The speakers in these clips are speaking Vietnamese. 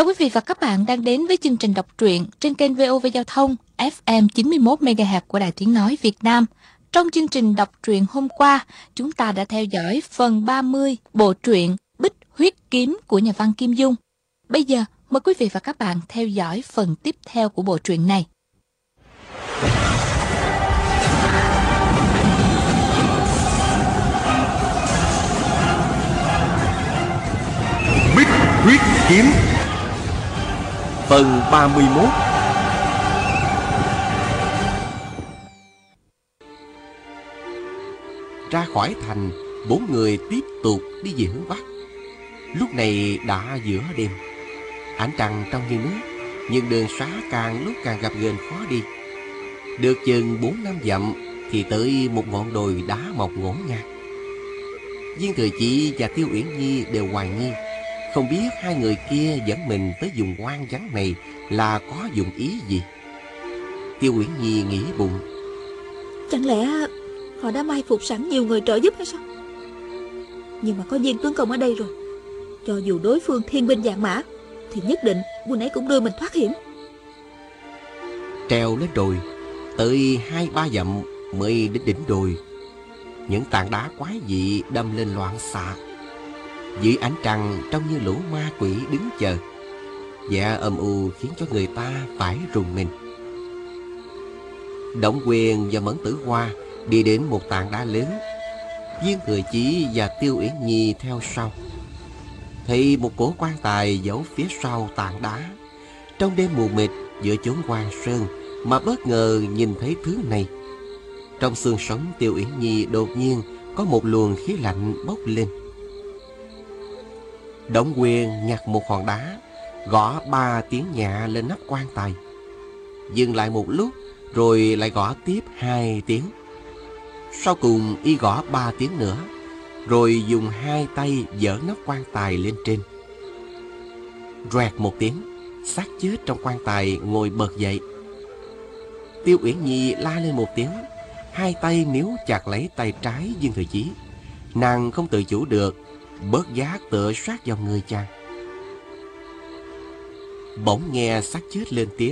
quý vị và các bạn đang đến với chương trình đọc truyện trên kênh VOV Giao thông FM 91 MHz của Đài Tiếng nói Việt Nam. Trong chương trình đọc truyện hôm qua, chúng ta đã theo dõi phần 30 bộ truyện Bích Huyết Kiếm của nhà văn Kim Dung. Bây giờ, mời quý vị và các bạn theo dõi phần tiếp theo của bộ truyện này. Bích Huyết Kiếm phần 31. Ra khỏi thành, bốn người tiếp tục đi về hướng Bắc. Lúc này đã giữa đêm, ánh trăng trong như nước, nhưng đường xá càng lúc càng gập ghềnh khó đi. Được chừng 4-5 dặm thì tới một ngọn đồi đá mọc ngổn ngang. Viên Thừa Chí và Tiêu Uyển Nhi đều hoài nghi, không biết hai người kia dẫn mình tới vùng hoang vắng này là có dụng ý gì. Tiêu Uyển Nhi nghĩ bụng, chẳng lẽ họ đã mai phục sẵn nhiều người trợ giúp hay sao? Nhưng mà có Viên tướng công ở đây rồi, cho dù đối phương thiên binh vạn mã thì nhất định quân ấy cũng đưa mình thoát hiểm. Trèo lên đồi tới 2-3 dặm mới đến đỉnh đồi. Những tảng đá quái dị đâm lên loạn xạ. Dưới ánh trăng trông như lũ ma quỷ đứng chờ, vẻ âm u khiến cho người ta phải rùng mình. Đổng Quyền và Mẫn Tử Hoa đi đến một tảng đá lớn. Viên Thừa Chí và Tiêu Uyển Nhi theo sau. Thấy một cổ quan tài giấu phía sau tảng đá. Trong đêm mù mịt giữa chốn hoang sơn mà bất ngờ nhìn thấy thứ này. Trong xương sống Tiêu Uyển Nhi đột nhiên có một luồng khí lạnh bốc lên. Đổng Quyền nhặt một hòn đá, gõ 3 tiếng nhẹ lên nắp quan tài. Dừng lại một lúc, rồi lại gõ tiếp 2 tiếng. Sau cùng y gõ 3 tiếng nữa, rồi dùng 2 tay giở nắp quan tài lên trên. Roẹt một tiếng, xác chết trong quan tài ngồi bật dậy. Tiêu Uyển Nhi la lên một tiếng, 2 tay níu chặt lấy tay trái Viên Thừa Chí. Nàng không tự chủ được, bớt giác tựa sát vào người chàng. Bỗng nghe xác chết lên tiếng,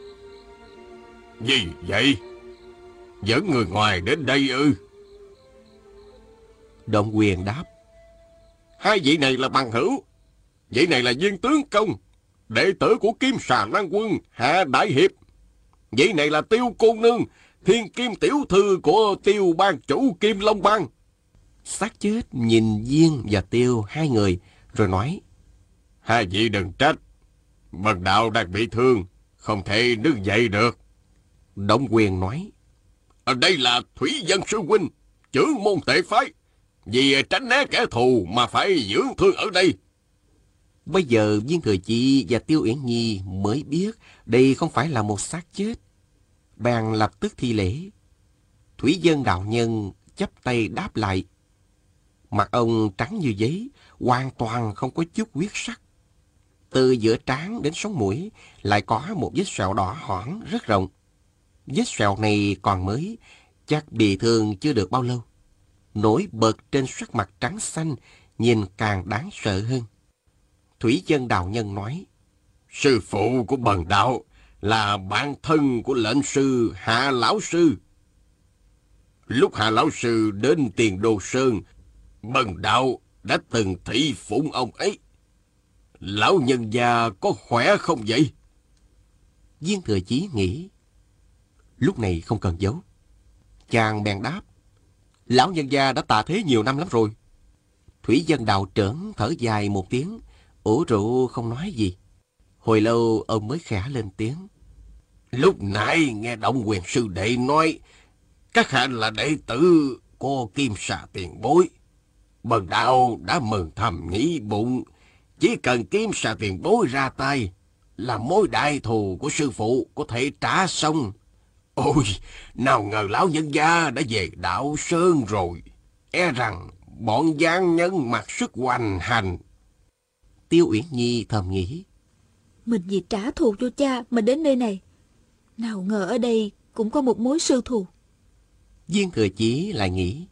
gì vậy? Dẫn người ngoài đến đây ư? Đổng Quyền đáp, hai vị này là bằng hữu. Vị này là Viên tướng công, đệ tử của Kim Xà Lan Quân Hạ Đại Hiệp. Vị này là Tiêu cô nương, thiên kim tiểu thư của Tiêu ban chủ Kim Long Bang. Xác chết nhìn Viên và Tiêu hai người, rồi nói, hai vị đừng trách, bần đạo đang bị thương, không thể đứng dậy được. Đổng Quyền nói, ở đây là Thủy Dân sư huynh, trưởng môn tệ phái, vì tránh né kẻ thù mà phải dưỡng thương ở đây. Bây giờ Viên Thừa Chí và Tiêu Uyển Nhi mới biết đây không phải là một xác chết. Bèn lập tức thi lễ. Thủy Dân đạo nhân chắp tay đáp lại. Mặt ông trắng như giấy, hoàn toàn không có chút huyết sắc. Từ giữa trán đến sống mũi lại có một vết sẹo đỏ hỏn rất rộng. Vết sẹo này còn mới, chắc bị thương chưa được bao lâu. Nổi bật trên sắc mặt trắng xanh, nhìn càng đáng sợ hơn. Thủy Dân đạo nhân nói, sư phụ của bần đạo là bạn thân của lệnh sư Hạ lão sư. Lúc Hạ lão sư đến Tiền Đô Sơn, bần đạo đã từng thị phụng ông ấy. Lão nhân gia có khỏe không vậy? Viên Thừa Chí nghĩ, lúc này không cần giấu. Chàng bèn đáp, lão nhân gia đã tạ thế nhiều năm lắm rồi. Thủy Dân đạo trưởng thở dài một tiếng, ủ rũ không nói gì. Hồi lâu ông mới khẽ lên tiếng, lúc nãy nghe Đổng Quyền sư đệ nói các hạ là đệ tử của Kim Xà tiền bối. Bần đạo đã mừng thầm nghĩ bụng, chỉ cần Kim Xà tiền bối ra tay là mối đại thù của sư phụ có thể trả xong. Ôi, nào ngờ lão nhân gia đã về Đạo Sơn rồi, e rằng bọn gian nhân mặc sức hoành hành. Tiêu Uyển Nhi thầm nghĩ, mình vì trả thù cho cha mà đến nơi này, nào ngờ ở đây cũng có một mối sư thù. Viên Thừa Chí lại nghĩ,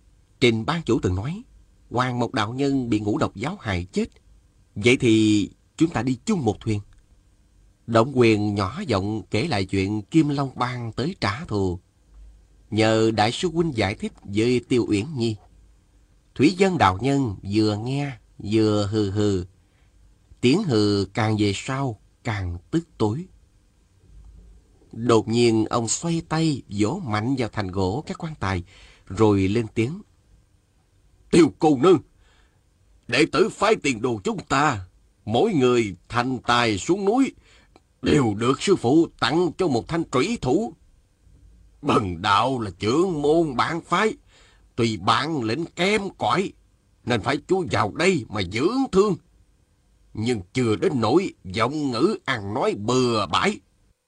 Trình ban chủ từng nói Hoàng Mộc đạo nhân bị ngũ độc giáo hại chết, vậy thì chúng ta đi chung một thuyền. Động Quyền nhỏ giọng kể lại chuyện Kim Long Bang tới trả thù. Nhờ đại sư huynh giải thích với Tiêu Uyển Nhi, Thủy Dân đạo nhân vừa nghe vừa hừ hừ. Tiếng hừ càng về sau càng tức tối. Đột nhiên ông xoay tay vỗ mạnh vào thành gỗ các quan tài, rồi lên tiếng. Tiêu cô nương, đệ tử phái Tiền Đồ chúng ta, mỗi người thành tài xuống núi, đều được sư phụ tặng cho một thanh trủy thủ. Bần đạo là trưởng môn bản phái, tùy bản lĩnh kém cỏi, nên phải chui vào đây mà dưỡng thương. Nhưng chưa đến nỗi giọng ngữ ăn nói bừa bãi.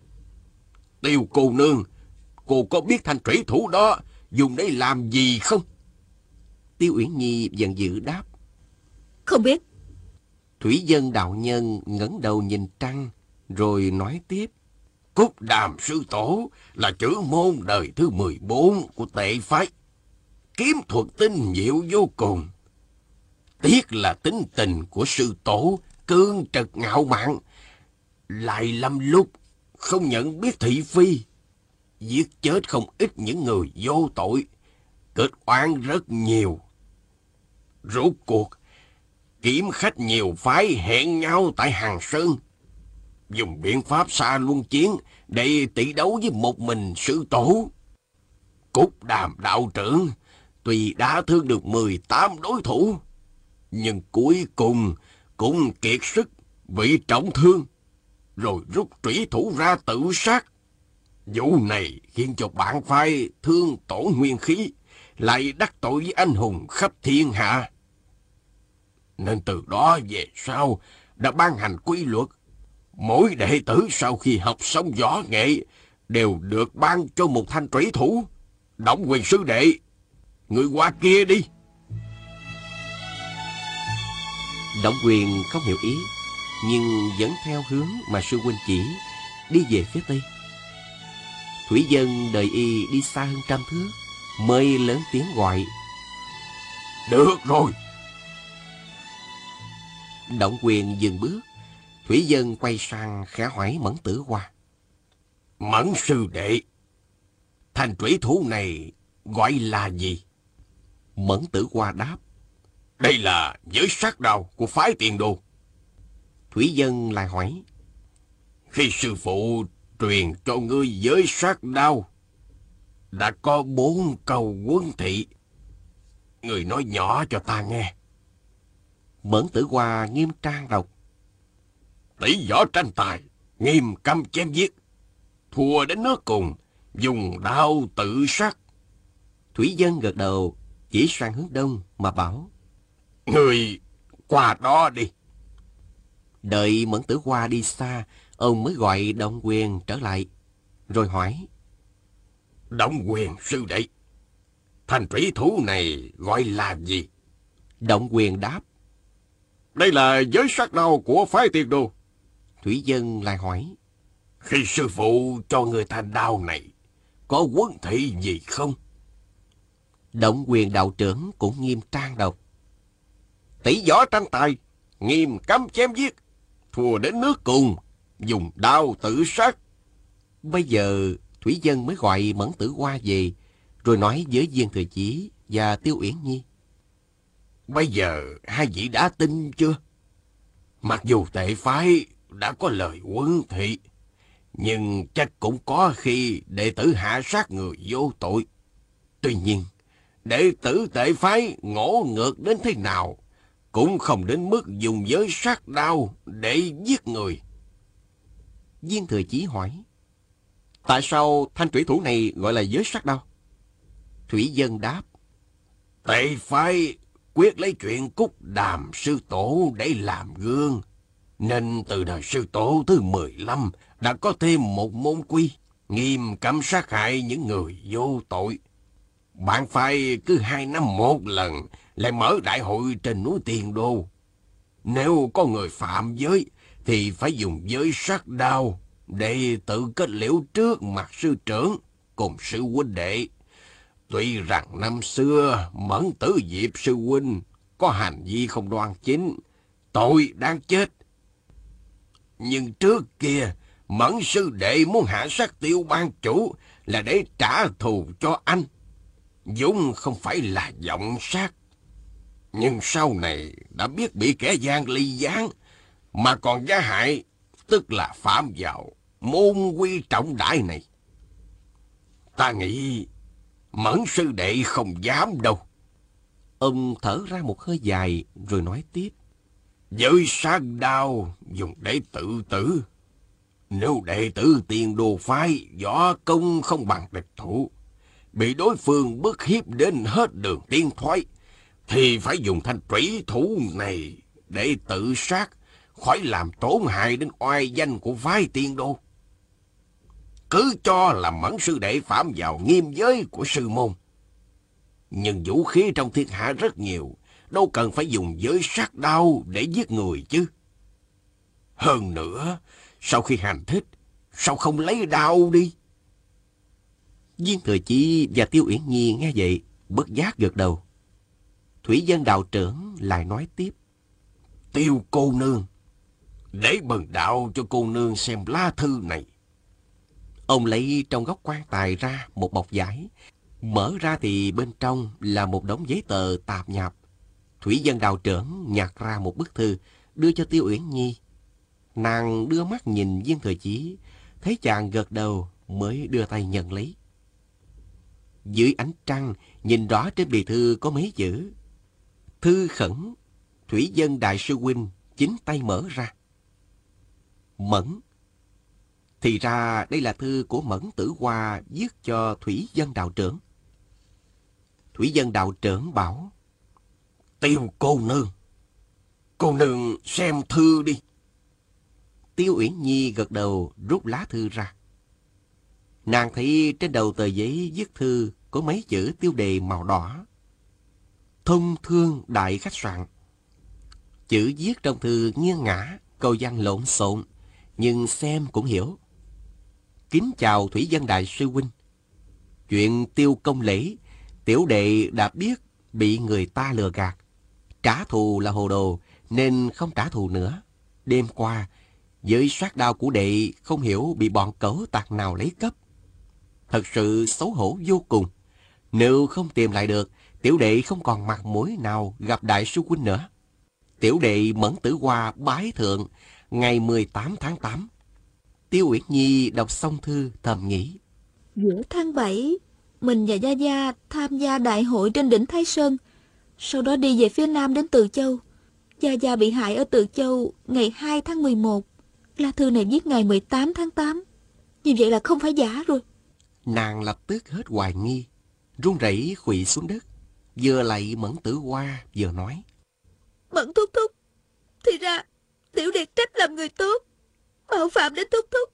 Tiêu cô nương, cô có biết thanh trủy thủ đó dùng để làm gì không? Tiêu Uyển Nhi giận dữ đáp. Không biết. Thủy Dân đạo nhân ngẩng đầu nhìn trăng, rồi nói tiếp. Cúc Đàm sư tổ là trưởng môn đời thứ 14 của Tệ phái. Kiếm thuật tinh diệu vô cùng. Tiếc là tính tình của sư tổ cương trật ngạo mạn, lại lắm lúc không nhận biết thị phi, giết chết không ít những người vô tội, kết oán rất nhiều. Rốt cuộc, kiếm khách nhiều phái hẹn nhau tại Hằng Sơn, dùng biện pháp xa luân chiến để tỷ đấu với một mình sư tổ. Cúc Đàm đạo trưởng tuy đã thương được 18 đối thủ, nhưng cuối cùng cũng kiệt sức, bị trọng thương, rồi rút trủy thủ ra tự sát. Vụ này khiến cho bản phái thương tổn nguyên khí, lại đắc tội với anh hùng khắp thiên hạ. Nên từ đó về sau đã ban hành quy luật, mỗi đệ tử sau khi học xong võ nghệ đều được ban cho một thanh trủy thủ. Động Quyền sư đệ, người qua kia đi. Động Quyền không hiểu ý, nhưng vẫn theo hướng mà sư huynh chỉ, đi về phía tây. Thủy Dân đợi y đi xa hơn 100 thước, mới lớn tiếng gọi. Được rồi. Động Quyền dừng bước. Thủy Dân quay sang khẽ hỏi Mẫn Tử Hoa. Mẫn sư đệ, thanh trủy thủ này gọi là gì? Mẫn Tử Hoa đáp. Đây là giới sát đao của phái Tiền Đồ. Thủy Dân lại hỏi. Khi sư phụ truyền cho ngươi giới sát đao, đã có 4 câu huấn thị. Người nói nhỏ cho ta nghe. Mẫn Tử Hoa nghiêm trang đọc. Tỷ võ tranh tài, nghiêm cấm chém giết, thua đến nước cùng, dùng đao tự sát. Thủy Dân gật đầu, chỉ sang hướng đông mà bảo. Người qua đó đi. Đợi Mẫn Tử Hoa đi xa, ông mới gọi Động Quyền trở lại, rồi hỏi. Động Quyền sư đệ, thanh trủy thủ này gọi là gì? Động Quyền đáp. Đây là giới sát đao của phái Tiền Đồ. Thủy Dân lại hỏi. Khi sư phụ cho người ta đao này, có huấn thị gì không? Động Quyền đạo trưởng cũng nghiêm trang đọc. Tỷ võ tranh tài, nghiêm cấm chém giết, thua đến nước cùng, dùng đao tự sát. Bây giờ Thủy Dân mới gọi Mẫn Tử Hoa về, rồi nói với Viên Thừa Chí và Tiêu Uyển Nhi. Bây giờ hai vị đã tin chưa? Mặc dù Tệ phái đã có lời huấn thị, nhưng chắc cũng có khi đệ tử hạ sát người vô tội. Tuy nhiên, đệ tử Tệ phái ngỗ ngược đến thế nào, cũng không đến mức dùng giới sát đao để giết người. Viên Thừa Chí hỏi. Tại sao thanh trủy thủ này gọi là giới sát đao? Thủy Dân đáp. Tệ phái quyết lấy chuyện Cúc Đàm sư tổ để làm gương, nên từ đời sư tổ thứ 15 đã có thêm một môn quy, nghiêm cấm sát hại những người vô tội. Bạn phải cứ 2 năm một lần lại mở đại hội trên núi Tiền Đô. Nếu có người phạm giới thì phải dùng giới sát đao để tự kết liễu trước mặt sư trưởng cùng sư huynh đệ. Tuy rằng năm xưa Mẫn Tử Diệp sư huynh có hành vi không đoan chính, tội đáng chết, Nhưng trước kia, Mẫn sư đệ muốn hạ sát Tiêu ban chủ là để trả thù cho anh. Dũng không phải là vọng sát. Nhưng sau này đã biết bị kẻ gian ly gián, mà còn giá hại, tức là phạm vào môn quy trọng đại này. Ta nghĩ Mẫn sư đệ không dám đâu. Ông thở ra một hơi dài rồi nói tiếp. Với sát đao dùng để tự tử. Nếu đệ tử Tiền Đồ phái võ công không bằng địch thủ, bị đối phương bức hiếp đến hết đường tiến thoái, thì phải dùng thanh trủy thủ này để tự sát, khỏi làm tổn hại đến oai danh của phái Tiền Đồ. Cứ cho là Mẫn sư đệ phạm vào nghiêm giới của sư môn. Nhưng vũ khí trong thiên hạ rất nhiều, đâu cần phải dùng giới sát đao để giết người chứ. Hơn nữa, sau khi hành thích, sao không lấy đao đi? Viên Thừa Chí và Tiêu Uyển Nhi nghe vậy, bất giác gật đầu. Thủy Dân đạo trưởng lại nói tiếp. Tiêu cô nương, để bần đạo cho cô nương xem lá thư này. Ông lấy trong góc quan tài ra một bọc vải. Mở ra thì bên trong là một đống giấy tờ tạp nhạp. Thủy Dân đạo trưởng nhặt ra một bức thư, đưa cho Tiêu Uyển Nhi. Nàng đưa mắt nhìn Viên Thừa Chí, thấy chàng gật đầu mới đưa tay nhận lấy. Dưới ánh trăng, nhìn rõ trên bì thư có mấy chữ. Thư khẩn, Thủy Dân đại sư huynh chính tay mở ra. Mẫn. Thì ra đây là thư của Mẫn Tử Hoa viết cho Thủy Dân đạo trưởng. Thủy Dân đạo trưởng bảo. Tiêu cô nương xem thư đi. Tiêu Uyển Nhi gật đầu rút lá thư ra. Nàng thấy trên đầu tờ giấy viết thư có mấy chữ tiêu đề màu đỏ. Thông thương đại khách sạn. Chữ viết trong thư nghiêng ngả, câu văn lộn xộn, nhưng xem cũng hiểu. Kính chào Thủy Dân đại sư huynh. Chuyện Tiêu công lễ, tiểu đệ đã biết bị người ta lừa gạt. Trả thù là hồ đồ, nên không trả thù nữa. Đêm qua, với sát đao của đệ không hiểu bị bọn cẩu tặc nào lấy cắp. Thật sự xấu hổ vô cùng. Nếu không tìm lại được, tiểu đệ không còn mặt mũi nào gặp đại sư huynh nữa. Tiểu đệ Mẫn Tử Hoa bái thượng ngày 18 tháng 8. Tiêu Uyển Nhi đọc xong thư thầm nghĩ. Giữa tháng 7, mình và Gia Gia tham gia đại hội trên đỉnh Thái Sơn. Sau đó đi về phía nam đến Từ Châu. Gia Gia bị hại ở Từ Châu ngày 2 tháng 11. Lá thư này viết ngày 18 tháng 8. Như vậy là không phải giả rồi. Nàng lập tức hết hoài nghi, run rẩy khuỵu xuống đất, vừa lạy Mẫn Tử Hoa vừa nói. Mẫn thúc thúc, thì ra tiểu đệ trách làm người tốt, mạo phạm đến thúc thúc.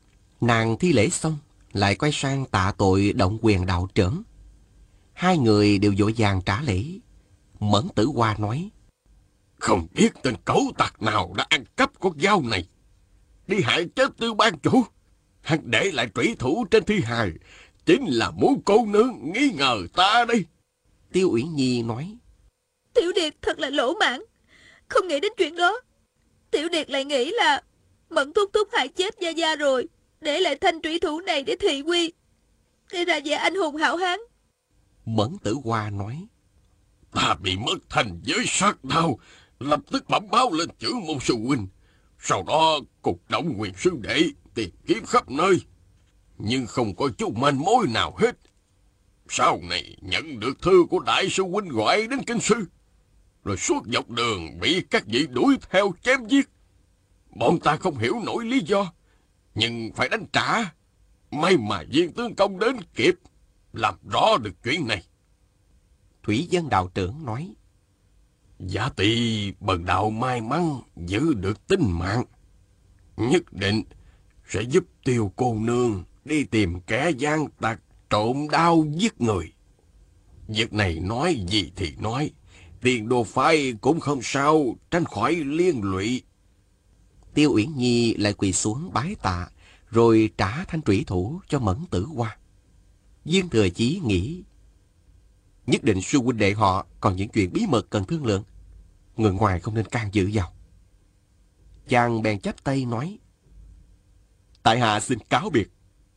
Nàng thi lễ xong, lại quay sang tạ tội Động Quyền đạo trưởng. Hai người đều vội vàng trả lễ. Mẫn Tử Hoa nói. Không biết tên cẩu tặc nào đã ăn cắp con dao này, đi hại chết Tiêu ban chủ. Hắn để lại trủy thủ trên thi hài, chính là muốn cô nương nghi ngờ ta đây. Tiêu Uyển Nhi nói. Tiểu điệt thật là lỗ mãn, không nghĩ đến chuyện đó. Tiểu điệt lại nghĩ là Mẫn thúc thúc hại chết Gia Gia rồi, để lại thanh trủy thủ này để thị uy, để ra vẻ anh hùng hảo hán. Mẫn Tử Hoa nói. Ta bị mất thành giới sát đao, lập tức bẩm báo lên chữ môn sư huynh. Sau đó cục Động Quyền sư đệ tìm kiếm khắp nơi, nhưng không có chút manh mối nào hết. Sau này nhận được thư của đại sư huynh gọi đến kinh sư, rồi suốt dọc đường bị các vị đuổi theo chém giết. Bọn ta không hiểu nổi lý do, nhưng phải đánh trả. May mà viên tướng công đến kịp, làm rõ được chuyện này. Thủy Dân đạo trưởng nói. Giả tỷ bần đạo may mắn giữ được tính mạng, nhất định sẽ giúp Tiêu cô nương đi tìm kẻ gian tặc trộm đao giết người. Việc này nói gì thì nói, Tiền Đồ phái cũng không sao tránh khỏi liên lụy. Tiêu Uyển Nhi lại quỳ xuống bái tạ, rồi trả thanh trủy thủ cho Mẫn Tử Hoa. Viên Thừa Chí nghĩ. Nhất định sư huynh đệ họ còn những chuyện bí mật cần thương lượng, người ngoài không nên can dự vào. Chàng bèn chắp tay nói: Tại hạ xin cáo biệt.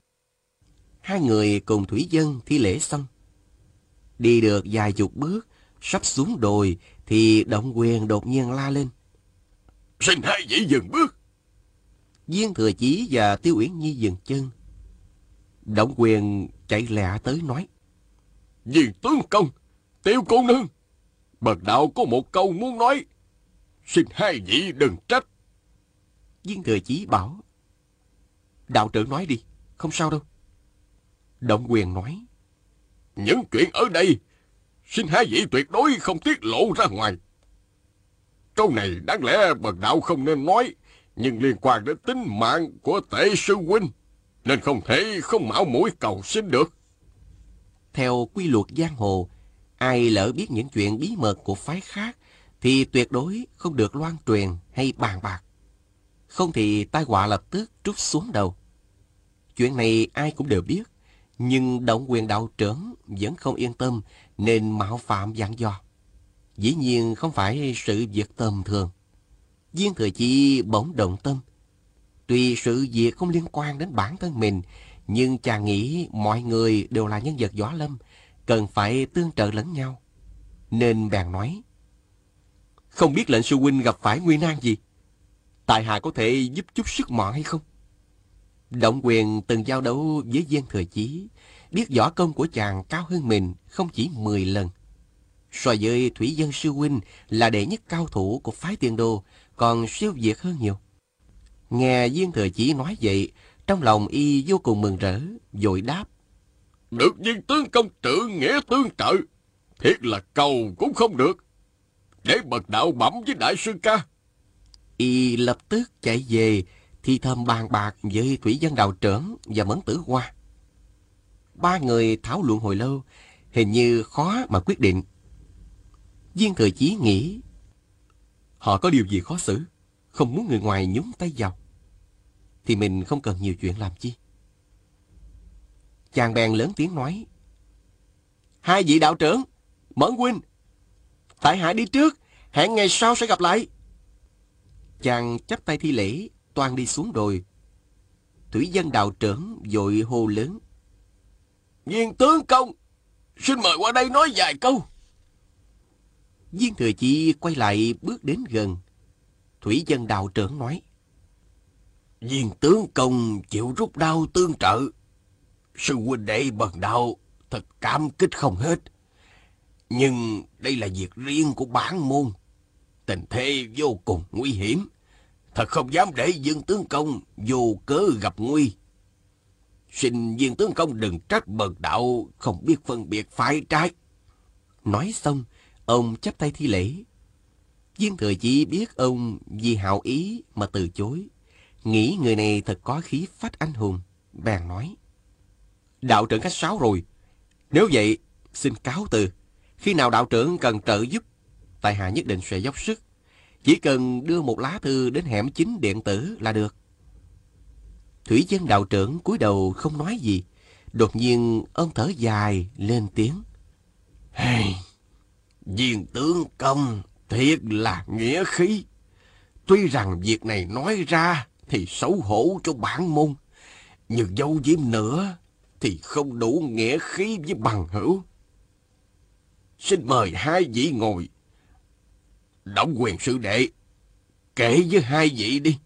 Hai người cùng thủy dân thi lễ xong. Đi được vài chục bước, sắp xuống đồi, thì Động Quyền đột nhiên la lên: Xin hai vị dừng bước. Viên Thừa Chí và Tiêu Uyển Nhi dừng chân. Động Quyền chạy lẹ tới nói: Viên tướng công, Tiêu cô nương, bần đạo có một câu muốn nói, xin hai vị đừng trách. Viên Thừa Chí bảo: Đạo trưởng nói đi, không sao đâu. Động Quyền nói: Những chuyện ở đây, xin hai vị tuyệt đối không tiết lộ ra ngoài. Câu này đáng lẽ bần đạo không nên nói, nhưng liên quan đến tính mạng của Tể sư huynh, nên không thể không mạo muội cầu xin được. Theo quy luật giang hồ, ai lỡ biết những chuyện bí mật của phái khác thì tuyệt đối không được loan truyền hay bàn bạc. Không thì tai họa lập tức trút xuống đầu. Chuyện này ai cũng đều biết, nhưng Động Quyền đạo trưởng vẫn không yên tâm nên mạo phạm dặn dò. Dĩ nhiên không phải sự việc tầm thường. Viên Thừa Chí bỗng động tâm. Tuy sự việc không liên quan đến bản thân mình, nhưng chàng nghĩ mọi người đều là nhân vật võ lâm, cần phải tương trợ lẫn nhau. Nên bèn nói: Không biết lệnh sư huynh gặp phải nguy nan gì, tại hạ có thể giúp chút sức mọn hay không? Động Quyền từng giao đấu với Viên Thừa Chí, biết võ công của chàng cao hơn mình không chỉ 10 lần. So với Thủy Dân sư huynh là đệ nhất cao thủ của phái Tiên Đô, còn siêu việt hơn nhiều. Nghe Viên Thừa Chí nói vậy, trong lòng y vô cùng mừng rỡ, vội đáp: Được viên tướng công trượng nghĩa tương trợ, thiệt là cầu cũng không được. Để bần đạo bẩm với đại sư ca. Y lập tức chạy về, thì thầm bàn bạc với Thủy Dân đạo trưởng và Mẫn Tử Hoa. Ba người thảo luận hồi lâu, hình như khó mà quyết định. Viên Thừa Chí nghĩ họ có điều gì khó xử, không muốn người ngoài nhúng tay vào, thì mình không cần nhiều chuyện làm chi. Chàng bèn lớn tiếng nói: Hai vị đạo trưởng, Mẫn huynh, tại hạ đi trước, hẹn ngày sau sẽ gặp lại. Chàng chắp tay thi lễ, toan đi xuống đồi. Thủy Dân đạo trưởng vội hô lớn: Viên tướng công, xin mời qua đây nói vài câu. Viên Thừa Chí quay lại bước đến gần. Thủy Dân đạo trưởng nói: Viên tướng công chịu rút đau tương trợ, sư huynh đệ bần đạo thật cảm kích không hết. Nhưng đây là việc riêng của bản môn, tình thế vô cùng nguy hiểm, thật không dám để viên tướng công vô cớ gặp nguy. Xin viên tướng công đừng trách bần đạo không biết phân biệt phải trái. Nói xong, ông chắp tay thi lễ. Viên Thừa Chí biết ông vì hảo ý mà từ chối, nghĩ người này thật có khí phách anh hùng, bèn nói: Đạo trưởng khách sáo rồi, nếu vậy xin cáo từ. Khi nào đạo trưởng cần trợ giúp, tại hạ nhất định sẽ dốc sức. Chỉ cần đưa một lá thư đến hẻm chính điện tử là được. Thủy Dân đạo trưởng cúi đầu không nói gì. Đột nhiên ông thở dài lên tiếng: Hey, viên tướng công thiệt là nghĩa khí. Tuy rằng việc này nói ra thì xấu hổ cho bản môn, nhưng giấu giếm nữa thì không đủ nghĩa khí với bằng hữu. Xin mời hai vị ngồi. Động Quyền sư đệ, kể với hai vị đi.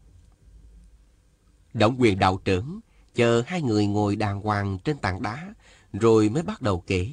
Động Quyền đạo trưởng chờ hai người ngồi đàng hoàng trên tảng đá, rồi mới bắt đầu kể.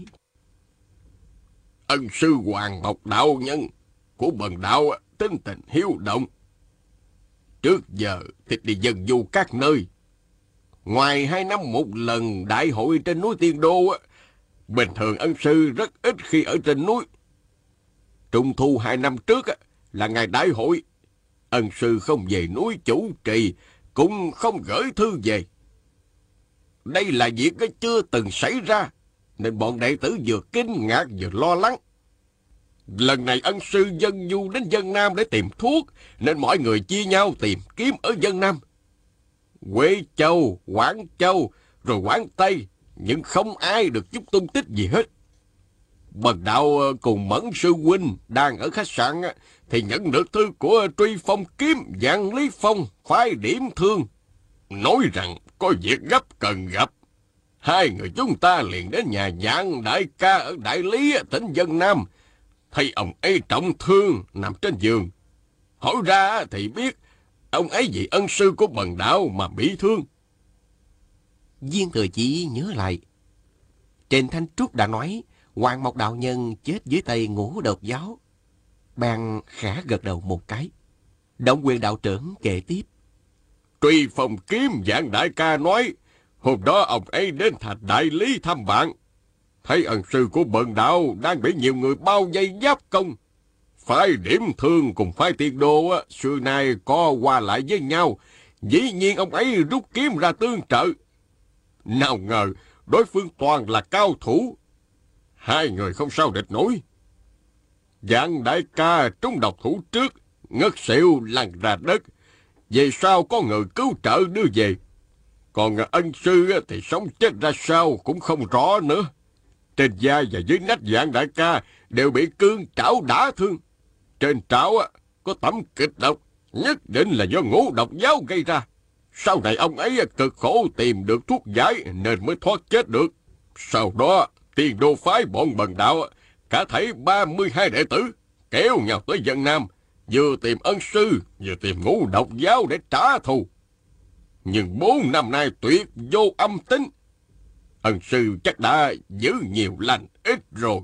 Ân sư Hoàng Mộc đạo nhân của bần đạo tính tình hiếu động. Trước giờ thì đi dân du các nơi. Ngoài 2 năm một lần đại hội trên núi Tiên Đô, bình thường ân sư rất ít khi ở trên núi. Trung thu 2 năm trước là ngày đại hội, ân sư không về núi chủ trì, cũng không gửi thư về. Đây là việc chưa từng xảy ra, nên bọn đệ tử vừa kinh ngạc vừa lo lắng. Lần này ân sư dân du đến Vân Nam để tìm thuốc, nên mọi người chia nhau tìm kiếm ở Vân Nam, Quế Châu, Quảng Châu, rồi Quảng Tây, nhưng không ai được chút tung tích gì hết. Bần đạo cùng Mẫn sư huynh đang ở khách sạn thì nhận được thư của Truy Phong Kiếm Vạn Lý Phong phái điểm thương, nói rằng có việc gấp cần gặp. Hai người chúng ta liền đến nhà Vạn đại ca ở Đại Lý, tỉnh Vân Nam, thấy ông ấy trọng thương nằm trên giường. Hỏi ra thì biết ông ấy vì ân sư của bần đạo mà bị thương. Viên Thừa Chí nhớ lại, trên Thanh Trúc đã nói Hoàng Mộc đạo nhân chết dưới tay Ngũ Độc giáo. Bèn khẽ gật đầu một cái. Động Quyền đạo trưởng kể tiếp. Truy Phong Kiếm Vạn đại ca nói, hôm đó ông ấy đến thành Đại Lý thăm bạn, thấy ân sư của bần đạo đang bị nhiều người bao vây giáp công. Phái điểm thương cùng phái Tiên Đô xưa nay có qua lại với nhau, dĩ nhiên ông ấy rút kiếm ra tương trợ. Nào ngờ đối phương toàn là cao thủ, hai người không sao địch nổi. Vạn đại ca trúng độc thủ trước, ngất xỉu lăn ra đất, về sau có người cứu trợ đưa về. Còn ân sư thì sống chết ra sao cũng không rõ nữa. Trên vai và dưới nách Vạn đại ca đều bị cương trảo đả thương. Trên trảo có tẩm kịch độc, nhất định là do Ngũ Độc giáo gây ra. Sau này ông ấy cực khổ tìm được thuốc giải nên mới thoát chết được. Sau đó Tiên Đô phái bọn bần đạo cả thảy 32 đệ tử kéo nhau tới Vân Nam, vừa tìm ân sư vừa tìm Ngũ Độc giáo để trả thù. Nhưng 4 năm nay tuyệt vô âm tính. Ân sư chắc đã giữ nhiều lành ít rồi.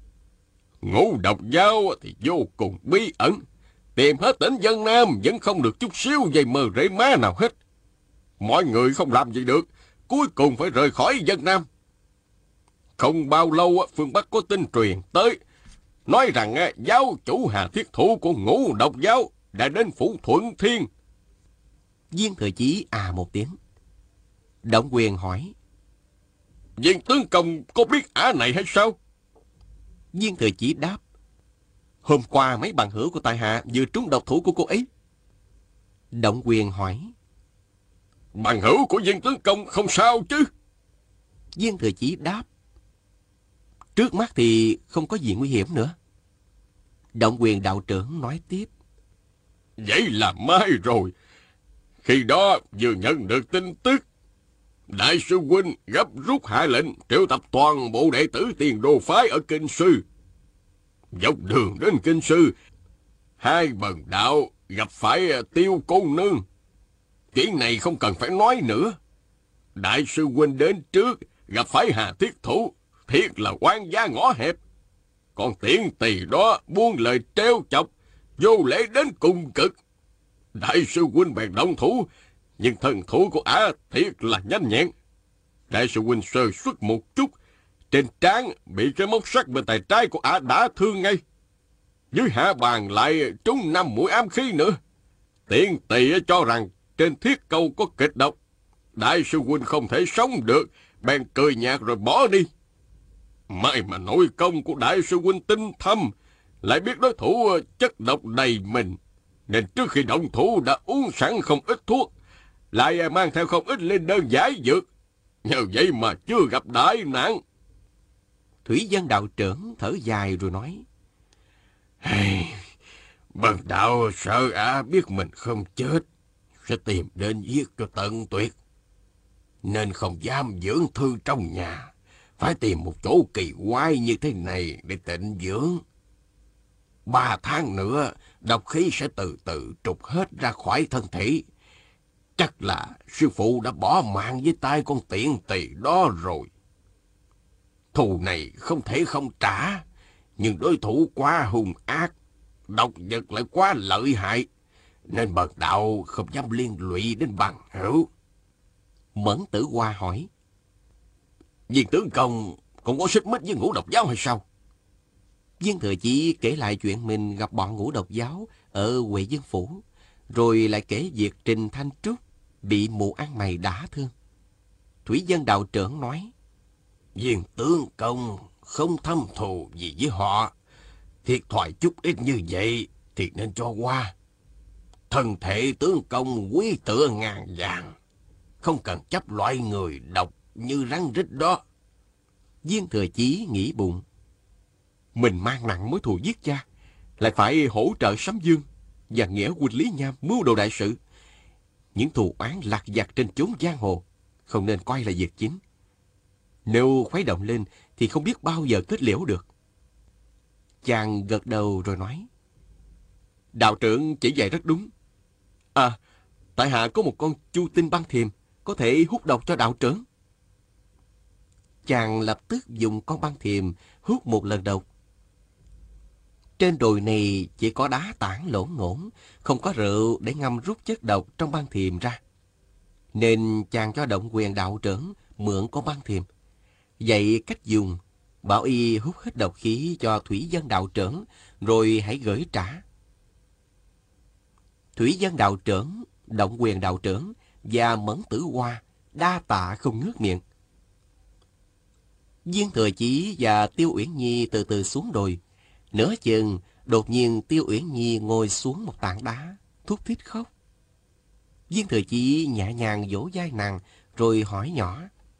Ngũ Độc giáo thì vô cùng bí ẩn, tìm hết tỉnh Vân Nam vẫn không được chút xíu dây mờ rễ má nào hết. Mọi người không làm gì được, cuối cùng phải rời khỏi Vân Nam. Không bao lâu phương Bắc có tin truyền tới, nói rằng giáo chủ Hà Thiết Thủ của Ngũ Độc giáo đã đến phủ Thuận Thiên. Viên Thừa Chí một tiếng. Động Quyền hỏi, Viên tướng công có biết ả này hay sao? Viên Thừa Chí đáp, hôm qua mấy bằng hữu của tại hạ vừa trúng độc thủ của cô ấy. Động Quyền hỏi, bằng hữu của viên tướng công không sao chứ? Viên Thừa Chí đáp, trước mắt thì không có gì nguy hiểm nữa. Động Quyền đạo trưởng nói tiếp, vậy là mai rồi. Khi đó vừa nhận được tin tức, đại sư huynh gấp rút hạ lệnh triệu tập toàn bộ đệ tử Tiền Đô phái ở Kinh Sư. Dọc đường đến Kinh Sư, hai bần đạo gặp phải Tiêu cô nương. Chuyện này không cần phải nói nữa. Đại sư huynh đến trước gặp phải Hà Thiết Thủ, thiệt là quan gia ngõ hẹp. Còn tiện tỳ đó buông lời trêu chọc, vô lễ đến cùng cực. Đại sư huynh bèn động thủ, nhưng thần thủ của ả thiệt là nhanh nhẹn. Đại sư huynh sơ suất một chút, trên trán bị cái móc sắt bên tay trái của ả đã thương ngay. Dưới hạ bàn lại trúng 5 mũi ám khí nữa. Tiện tỳ cho rằng trên thiết câu có kịch độc. Đại sư huynh không thể sống được, bèn cười nhạt rồi bỏ đi. May mà nội công của đại sư huynh tinh thâm, lại biết đối thủ chất độc đầy mình, nên trước khi động thủ đã uống sẵn không ít thuốc, lại mang theo không ít linh đơn giải dược. Nhờ vậy mà chưa gặp đại nạn. Thủy Dân đạo trưởng thở dài rồi nói, bần đạo sợ ả biết mình không chết, sẽ tìm đến giết cho tận tuyệt, nên không dám dưỡng thư trong nhà, phải tìm một chỗ kỳ quái như thế này để tịnh dưỡng. 3 tháng nữa, độc khí sẽ từ từ trục hết ra khỏi thân thể. Chắc là sư phụ đã bỏ mạng với tay con tiện tỳ đó rồi. Thù này không thể không trả, nhưng đối thủ quá hung ác, độc vật lại quá lợi hại, nên bần đạo không dám liên lụy đến bằng hữu. Mẫn Tử Hoa hỏi, Viên tướng công cũng có xích mích với Ngũ Độc giáo hay sao? Viên Thừa Chí kể lại chuyện mình gặp bọn Ngũ Độc giáo ở Huệ Dương Phủ, rồi lại kể việc Trình Thanh Trúc bị mụ ăn mày đả thương. Thủy Dân đạo trưởng nói, Viên tướng công không thâm thù gì với họ, thiệt thòi chút ít như vậy thì nên cho qua. Thân thể tướng công quý tựa ngàn vàng, không cần chấp loại người độc như rắn rít đó. Viên Thừa Chí nghĩ bụng, Mình mang nặng mối thù giết cha, lại phải hỗ trợ Sấm Dương và nghĩa huynh Lý Nham mưu đồ đại sự. Những thù oán lặt vặt trên chốn giang hồ không nên coi là việc chính. Nếu khuấy động lên thì không biết bao giờ kết liễu được. Chàng gật đầu rồi nói: Đạo trưởng chỉ dạy rất đúng. À, tại hạ có một con chu tinh băng thiềm có thể hút độc cho đạo trưởng. Chàng lập tức dùng con băng thiềm hút một lần độc. Trên đồi này chỉ có đá tảng lổn ngổn, không có rượu để ngâm rút chất độc trong băng thiềm ra. Nên chàng cho Động Quyền đạo trưởng mượn con băng thiềm, dạy cách dùng, bảo y hút hết độc khí cho Thủy Vân đạo trưởng, rồi hãy gửi trả. Thủy Vân đạo trưởng, Động Quyền đạo trưởng và Mẫn Tử Hoa đa tạ không ngước miệng. Viên Thừa Chí và Tiêu Uyển Nhi từ từ xuống đồi. Nửa chừng, đột nhiên Tiêu Uyển Nhi ngồi xuống một tảng đá, thút thít khóc. Viên Thừa Chí nhẹ nhàng vỗ vai nàng, rồi hỏi nhỏ: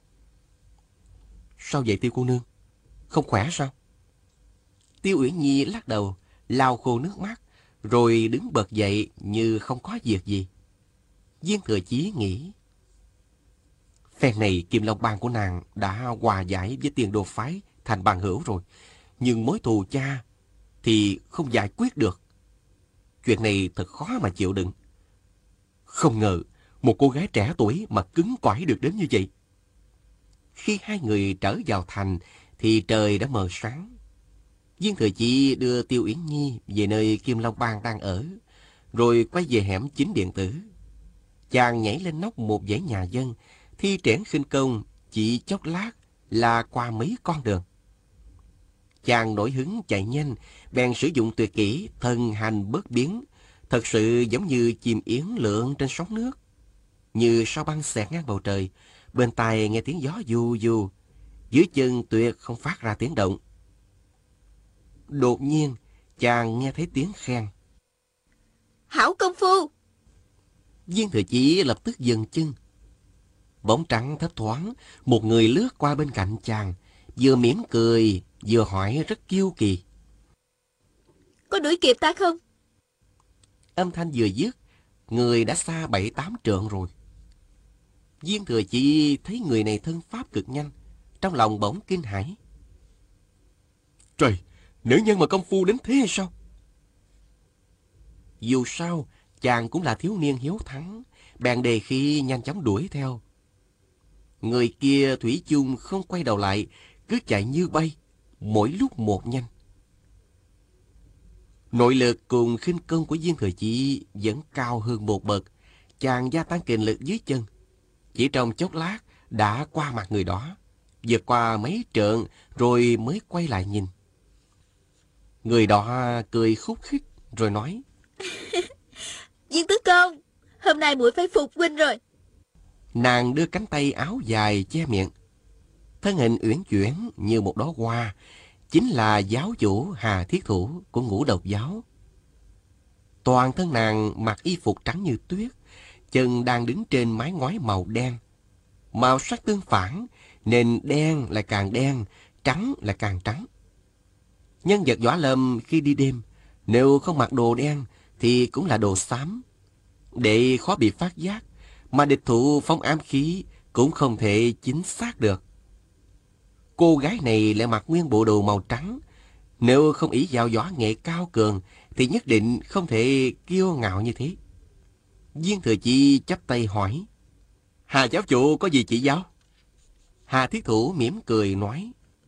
Sao vậy Tiêu cô nương? Không khỏe sao? Tiêu Uyển Nhi lắc đầu, lau khô nước mắt, rồi đứng bật dậy như không có việc gì. Viên Thừa Chí nghĩ: Phen này Kim Long Bang của nàng đã hòa giải với Tiền Đồ phái thành bằng hữu rồi, nhưng mối thù cha thì không giải quyết được. Chuyện này thật khó mà chịu đựng. Không ngờ một cô gái trẻ tuổi mà cứng cỏi được đến như vậy. Khi hai người trở vào thành thì trời đã mờ sáng. Viên Thừa Chí đưa Tiêu Uyển Nhi về nơi Kim Long Bang đang ở, rồi quay về hẻm Chính Điện Tử. Chàng nhảy lên nóc một dãy nhà dân, thi triển khinh công, chỉ chốc lát là qua mấy con đường. Chàng nổi hứng chạy nhanh, bèn sử dụng tuyệt kỹ thân hành bất biến, thật sự giống như chim yến lượn trên sóng nước. Như sao băng xẹt ngang bầu trời, bên tai nghe tiếng gió du du, dưới chân tuyệt không phát ra tiếng động. Đột nhiên, chàng nghe thấy tiếng khen: Hảo công phu! Viên Thừa Chí lập tức dừng chân. Bóng trắng thấp thoáng, một người lướt qua bên cạnh chàng, vừa mỉm cười, vừa hỏi rất kiêu kỳ: Có đuổi kịp ta không? Âm thanh vừa dứt, người đã xa 7-8 trượng rồi. Viên Thừa Chí thấy người này thân pháp cực nhanh, trong lòng bỗng kinh hãi. Trời, nữ nhân mà công phu đến thế hay sao? Dù sao, chàng cũng là thiếu niên hiếu thắng, bèn đề khí nhanh chóng đuổi theo. Người kia thủy chung không quay đầu lại, cứ chạy như bay, mỗi lúc một nhanh. Nội lực cùng khinh công của Viên Thừa Chí vẫn cao hơn một bậc. Chàng gia tăng kình lực dưới chân, chỉ trong chốc lát đã qua mặt người đó, vượt qua mấy trượng rồi mới quay lại nhìn. Người đó cười khúc khích rồi nói: Viên tướng công, hôm nay muội phải phục huynh rồi. Nàng đưa cánh tay áo dài che miệng, thân hình uyển chuyển như một đóa hoa, chính là giáo chủ Hà Thiết Thủ của Ngũ Độc giáo. Toàn thân nàng mặc y phục trắng như tuyết, chân đang đứng trên mái ngói màu đen. Màu sắc tương phản, nên đen lại càng đen, trắng lại càng trắng. Nhân vật võ lâm khi đi đêm, nếu không mặc đồ đen thì cũng là đồ xám, để khó bị phát giác, mà địch thủ phóng ám khí cũng không thể chính xác được. Cô gái này lại mặc nguyên bộ đồ màu trắng, nếu không ỷ vào võ nghệ cao cường thì nhất định không thể kiêu ngạo như thế. Viên Thừa Chí chắp tay hỏi: Hà giáo chủ có gì chỉ giáo? Hà Thiết Thủ mỉm cười nói: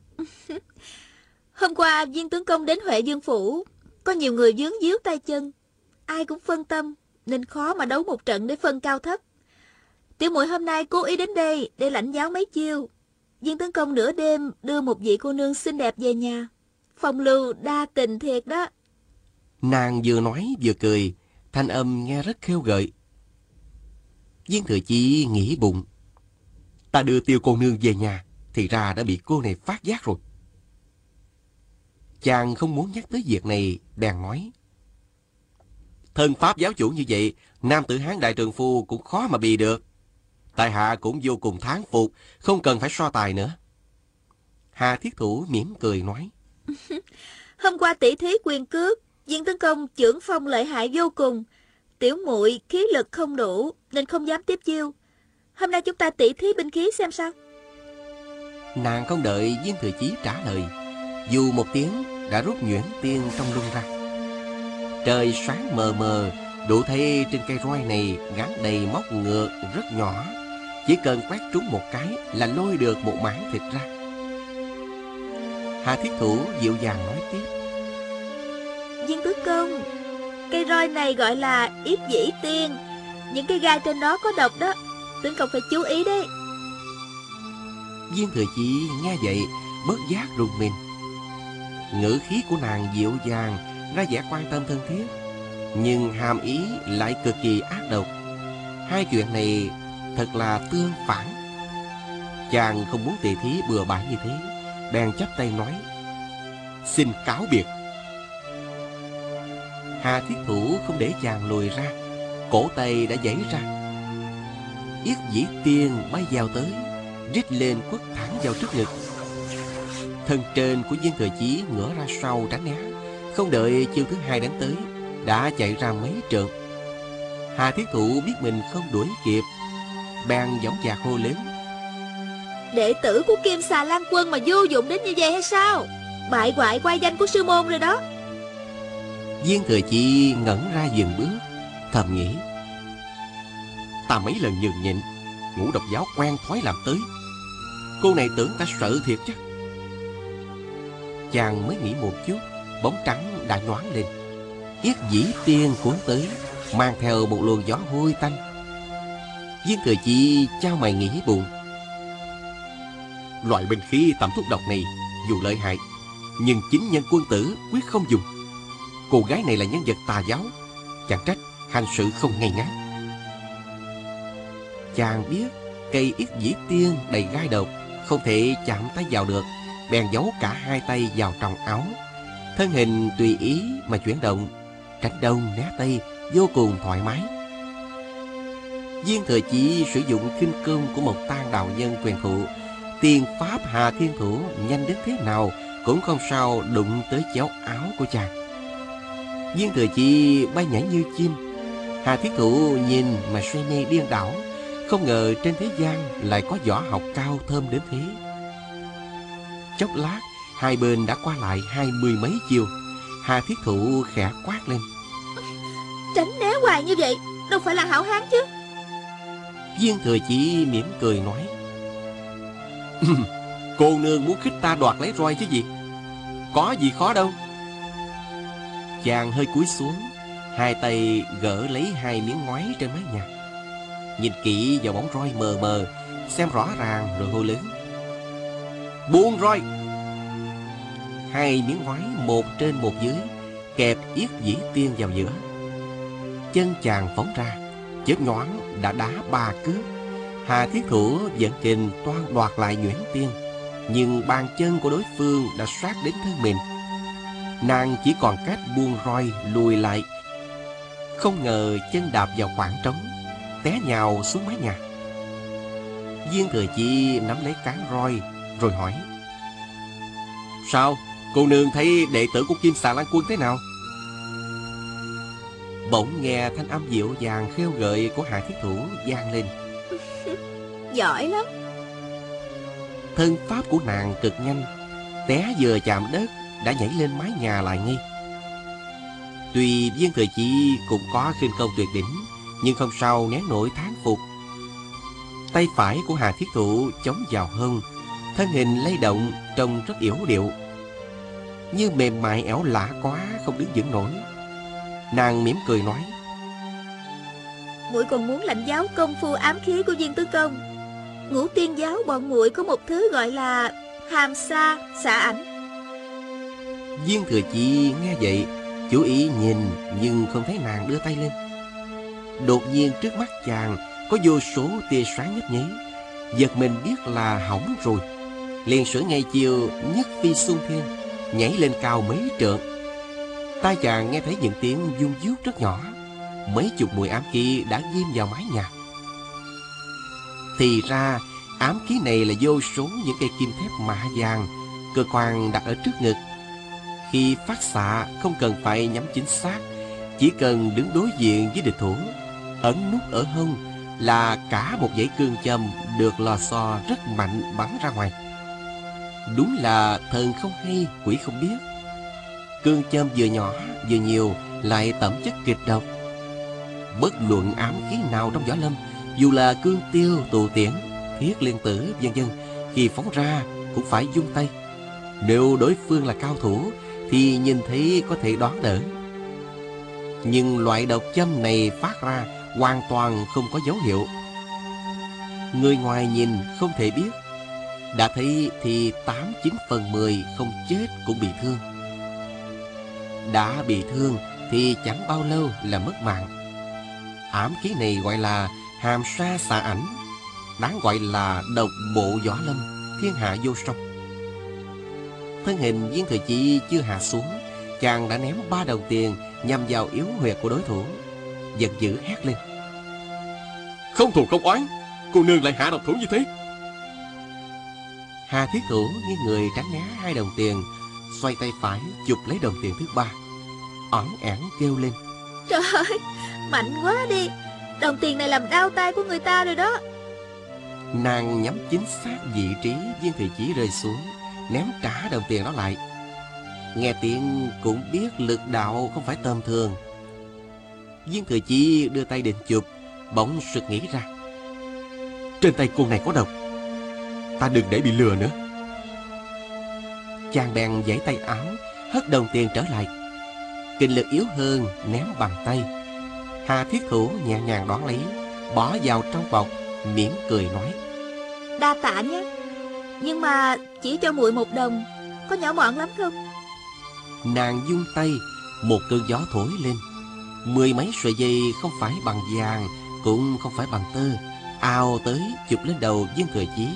Hôm qua Viên tướng công đến Huệ Dương phủ, có nhiều người vướng víu tay chân, ai cũng phân tâm, nên khó mà đấu một trận để phân cao thấp. Tiểu muội hôm nay cố ý đến đây để lãnh giáo mấy chiêu. Viên tướng công nửa đêm đưa một vị cô nương xinh đẹp về nhà, phong lưu đa tình thiệt đó. Nàng vừa nói vừa cười, thanh âm nghe rất khêu gợi. Viên Thừa Chí nghĩ bụng: Ta đưa Tiêu cô nương về nhà, thì ra đã bị cô này phát giác rồi. Chàng không muốn nhắc tới việc này, bèn nói: Thân pháp giáo chủ như vậy, nam tử Hán đại trường phu cũng khó mà bì được. Tại hạ cũng vô cùng thán phục, không cần phải so tài nữa. Hà Thiết Thủ mỉm cười nói: Hôm qua tỷ thí quyền cước, viên tấn công chưởng phong lợi hại vô cùng. Tiểu muội khí lực không đủ nên không dám tiếp chiêu. Hôm nay chúng ta tỷ thí binh khí xem sao. Nàng không đợi Viên Thừa Chí trả lời, dù một tiếng đã rút nhuyễn tiên trong lung ra. Trời sáng mờ mờ, đủ thấy trên cây roi này gắn đầy móc ngược rất nhỏ, chỉ cần quét trúng một cái là lôi được một mảng thịt ra. Hà Thiết Thủ dịu dàng nói tiếp: Viên tướng công, cây roi này gọi là yết dĩ tiên. Những cái gai trên đó có độc đó, tướng công phải chú ý đấy. Viên Thừa Chí nghe vậy bất giác rùng mình. Ngữ khí của nàng dịu dàng, ra vẻ quan tâm thân thiết, nhưng hàm ý lại cực kỳ ác độc. Hai chuyện này thật là tương phản. Chàng không muốn tỉ thí bừa bãi như thế, bèn chắp tay nói: Xin cáo biệt. Hà Thiết Thủ không để chàng lùi ra, cổ tay đã giãy ra. Yết dĩ tiên bay vào tới, rít lên quất thẳng vào trước ngực. Thân trên của Viên Thừa Chí ngửa ra sau tránh né, không đợi chiêu thứ hai đánh tới đã chạy ra mấy trượng. Hà Thiết Thủ biết mình không đuổi kịp, bèn giọng dạc hô lớn: Đệ tử của Kim Xà Lan Quân mà vô dụng đến như vậy hay sao? Bại hoại qua danh của sư môn rồi đó. Viên Thừa Chí ngẩn ra dừng bước, thầm nghĩ: Ta mấy lần nhường nhịn, Ngũ Độc giáo quen thói làm tới. Cô này tưởng ta sợ thiệt chắc. Chàng mới nghĩ một chút, bóng trắng đã nhoáng lên. Yết dĩ tiên cuốn tới, mang theo một luồng gió hôi tanh. Viên Thừa Chí chau mày nghĩ bụng: Loại binh khí tẩm thuốc độc này dù lợi hại, nhưng chính nhân quân tử quyết không dùng. Cô gái này là nhân vật tà giáo, chẳng trách hành sự không ngay ngắn. Chàng biết cây yết dĩ tiên đầy gai độc, không thể chạm tay vào được, bèn giấu cả hai tay vào trong áo. Thân hình tùy ý mà chuyển động, tránh đông né tây, vô cùng thoải mái. Viên Thừa Chí sử dụng khinh công của một tang đạo nhân truyền thụ, tiền pháp Hà Thiên Thủ nhanh đến thế nào cũng không sao đụng tới chéo áo của chàng. Viên Thừa Chí bay nhảy như chim. Hà Thiết Thủ nhìn mà say mê điên đảo, không ngờ trên thế gian lại có võ học cao thâm đến thế. Chốc lát, hai bên đã qua lại 20 mấy chiêu. Hà Thiết Thủ khẽ quát lên: Tránh né hoài như vậy đâu phải là hảo hán chứ. Viên Thừa Chí mỉm cười nói: Cô nương muốn khích ta đoạt lấy roi chứ gì, có gì khó đâu. Chàng hơi cúi xuống, hai tay gỡ lấy hai miếng ngoáy trên mái nhà, nhìn kỹ vào bóng roi mờ mờ, xem rõ ràng rồi hô lớn: Buông roi! Hai miếng ngoáy một trên một dưới, kẹp yết dĩ tiên vào giữa. Chân chàng phóng ra, chớp nhoáng đã đá 3 cước. Hà Thiết Thủ dẫn kình toan đoạt lại nhuyễn tiên, nhưng bàn chân của đối phương đã sát đến thân mình. Nàng chỉ còn cách buông roi lùi lại, không ngờ chân đạp vào khoảng trống, té nhào xuống mái nhà. Viên Thừa Chí nắm lấy cán roi rồi hỏi: Sao, cô nương thấy đệ tử của Kim Xà Lan Quân thế nào? Bỗng nghe thanh âm dịu dàng khêu gợi của Hà Thiết Thủ vang lên: Giỏi lắm. Thân pháp của nàng cực nhanh, té vừa chạm đất đã nhảy lên mái nhà lại ngay. Tuy Viên Thừa Chí cũng có khinh công tuyệt đỉnh, nhưng không sao nén nổi thán phục. Tay phải của Hà Thiết Thủ chống vào hông, thân hình lay động trông rất yểu điệu, như mềm mại ẻo lả quá không đứng vững nổi. Nàng mỉm cười nói: Muội còn muốn lãnh giáo công phu ám khí của Viên tướng công. Ngũ tiên giáo bọn muội có một thứ gọi là hàm sa xạ ảnh. Viên Thừa Chí nghe vậy, chú ý nhìn nhưng không thấy nàng đưa tay lên. Đột nhiên trước mắt chàng có vô số tia sáng nhấp nháy, giật mình biết là hỏng rồi, liền sử ngay chiều nhất phi xung thiên, nhảy lên cao mấy trượng. Tai chàng nghe thấy những tiếng vung vuốt rất nhỏ, mấy chục mũi ám khí đã ghim vào mái nhà. Thì ra ám khí này là vô số những cây kim thép mạ vàng, cơ quan đặt ở trước ngực, Khi phát xạ không cần phải nhắm chính xác, chỉ cần đứng đối diện với địch thủ, ấn nút ở hông là cả một dãy cương châm được lò xo rất mạnh bắn ra ngoài. Đúng là thần không hay quỷ không biết. Cương châm vừa nhỏ vừa nhiều lại tẩm chất kịch độc. Bất luận ám khí nào trong võ lâm, dù là cương tiêu, tù tiễn, thiết liên tử vân vân, khi phóng ra cũng phải vung tay. Nếu đối phương là cao thủ thì nhìn thấy có thể đoán đỡ. Nhưng loại độc châm này phát ra hoàn toàn không có dấu hiệu. Người ngoài nhìn không thể biết. Đã thấy thì 8-9 phần 10 không chết cũng bị thương. Đã bị thương thì chẳng bao lâu là mất mạng. Ám khí này gọi là hàm sa xạ ảnh, đáng gọi là độc bộ võ lâm, thiên hạ vô song. Thân hình Viên Thừa Chí chưa hạ xuống, chàng đã ném 3 đồng tiền nhằm vào yếu huyệt của đối thủ. Giận dữ hét lên: Không thù không oán, cô nương lại hạ độc thủ như thế. Hà Thiết Thủ nghiêng người tránh né 2 đồng tiền, xoay tay phải chụp lấy đồng tiền thứ 3, ỏn ẻn kêu lên: Trời ơi, mạnh quá đi, đồng tiền này làm đau tay của người ta rồi đó. Nàng nhắm chính xác vị trí Viên Thừa Chí rơi xuống, ném trả đồng tiền đó lại. Nghe tiếng cũng biết lực đạo không phải tầm thường. Viên Thừa Chí đưa tay định chụp, bỗng sực nghĩ ra: trên tay cô này có độc, ta đừng để bị lừa nữa. Chàng bèn giãy tay áo, hất đồng tiền trở lại. Kinh lực yếu hơn ném bằng tay. Hà Thiết Thủ nhẹ nhàng đón lấy, bỏ vào trong bọc, mỉm cười nói: Đa tạ nhé, nhưng mà chỉ cho muội 1 đồng, có nhỏ mọn lắm không? Nàng vung tay, một cơn gió thổi lên. 10 mấy sợi dây không phải bằng vàng, cũng không phải bằng tơ, ào tới chụp lên đầu Viên Thừa Chí.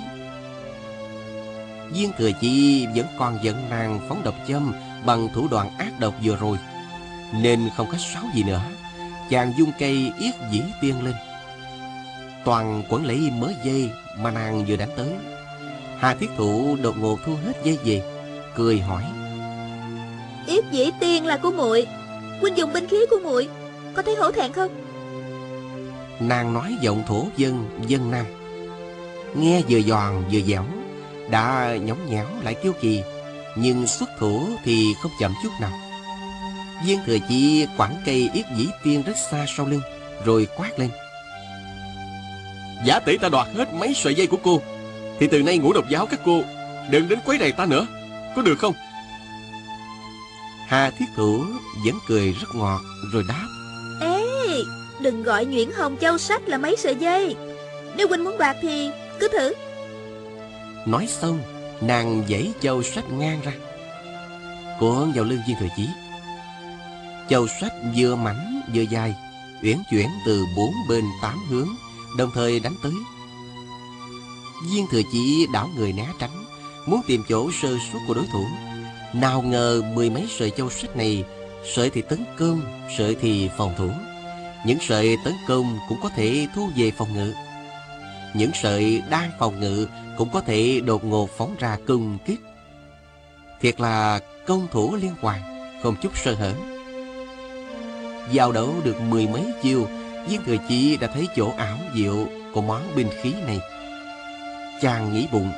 Viên Thừa Chí vẫn còn giận nàng phóng độc châm bằng thủ đoạn ác độc vừa rồi, nên không khách sáo gì nữa. Chàng vung cây yết dĩ tiên lên, toàn quấn lấy mớ dây mà nàng vừa đánh tới. Hà Thiết Thủ đột ngột thu hết dây về, cười hỏi: Yết dĩ tiên là của muội, huynh dùng binh khí của muội, có thấy hổ thẹn không? Nàng nói giọng thổ dân dân nam, nghe vừa giòn vừa dẻo, đã nhõng nhẽo lại kiêu kỳ, nhưng xuất thủ thì không chậm chút nào. Viên Thừa Chí quẳng cây yết dĩ tiên rất xa sau lưng, rồi quát lên: Giả tỷ ta đoạt hết mấy sợi dây của cô, thì từ nay Ngũ Độc giáo các cô đừng đến quấy rầy ta nữa, có được không? Hà Thiết Thủ vẫn cười rất ngọt, rồi đáp: Ê, đừng gọi nhuyễn hồng châu sách là mấy sợi dây. Nếu huynh muốn đoạt thì cứ thử. Nói xong, nàng giãy châu sách ngang ra, cuốn vào lưng Viên Thừa Chí. Châu sách vừa mảnh vừa dài, uyển chuyển từ 4 bên 8 hướng, đồng thời đánh tới. Viên Thừa Chí đảo người né tránh, muốn tìm chỗ sơ suất của đối thủ. Nào ngờ 10 mấy sợi châu sách này, sợi thì tấn công, sợi thì phòng thủ. Những sợi tấn công cũng có thể thu về phòng ngự, những sợi đang phòng ngự cũng có thể đột ngột phóng ra công kích. Thiệt là công thủ liên hoàn, không chút sơ hở. Giao đấu được 10 mấy chiêu, Viên Thừa Chí đã thấy chỗ ảo diệu của món binh khí này. Chàng nghĩ bụng: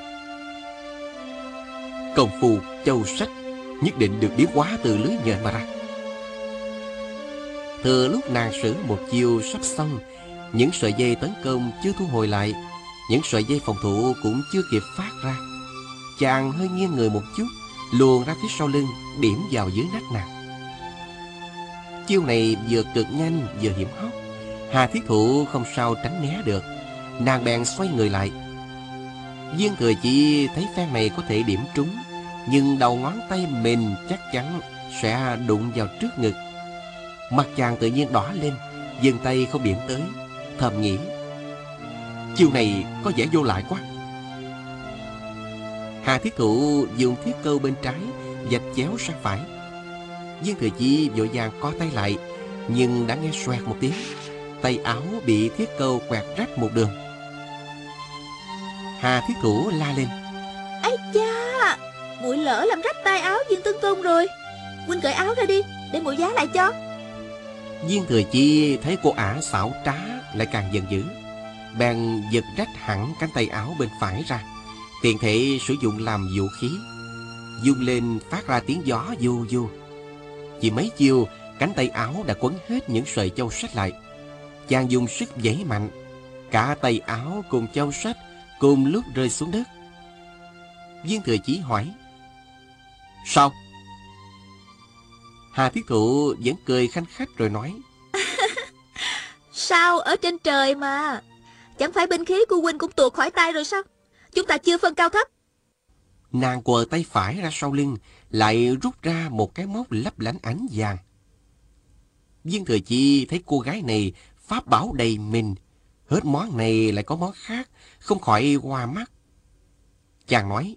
công phu châu sách nhất định được biến hóa từ lưới nhện mà ra. Thừa lúc nàng sử một chiêu sắp xong, những sợi dây tấn công chưa thu hồi lại, những sợi dây phòng thủ cũng chưa kịp phát ra. Chàng hơi nghiêng người một chút, luồn ra phía sau lưng, điểm vào dưới nách nàng. Chiêu này vừa cực nhanh vừa hiểm hóc, Hà Thiết Thủ không sao tránh né được. Nàng bèn xoay người lại. Viên Thừa Chí thấy phen này có thể điểm trúng, nhưng đầu ngón tay mình chắc chắn sẽ đụng vào trước ngực. Mặt chàng tự nhiên đỏ lên, dừng tay không điểm tới, thầm nghĩ: chiêu này có vẻ vô lại quá. Hà Thiết Thủ dùng thiết câu bên trái vạch chéo sang phải. Viên Thừa Chí vội vàng co tay lại, nhưng đã nghe xoẹt một tiếng, tay áo bị thiết câu quẹt rách một đường. Hà Thiết Thủ la lên: Ây cha, muội lỡ làm rách tay áo Viên Tướng Công rồi. Huynh cởi áo ra đi, để muội vá lại cho. Viên Thừa Chi thấy cô ả xảo trá lại càng giận dữ, bèn giật rách hẳn cánh tay áo bên phải ra, tiện thể sử dụng làm vũ khí, vung lên phát ra tiếng gió du du. Chỉ mấy chiêu, cánh tay áo đã quấn hết những sợi châu sách lại. Chàng dùng sức giãy mạnh, cả tay áo cùng châu sách cùng lúc rơi xuống đất. Viên Thừa Chí hỏi: sao? Hà Thiết Thụ vẫn cười khanh khách rồi nói: Sao ở trên trời mà, chẳng phải binh khí của huynh cũng tuột khỏi tay rồi sao? Chúng ta chưa phân cao thấp. Nàng quờ tay phải ra sau lưng, lại rút ra một cái móc lấp lánh ánh vàng. Viên Thừa Chi thấy cô gái này pháp bảo đầy mình, hết món này lại có món khác, không khỏi hoa mắt. Chàng nói: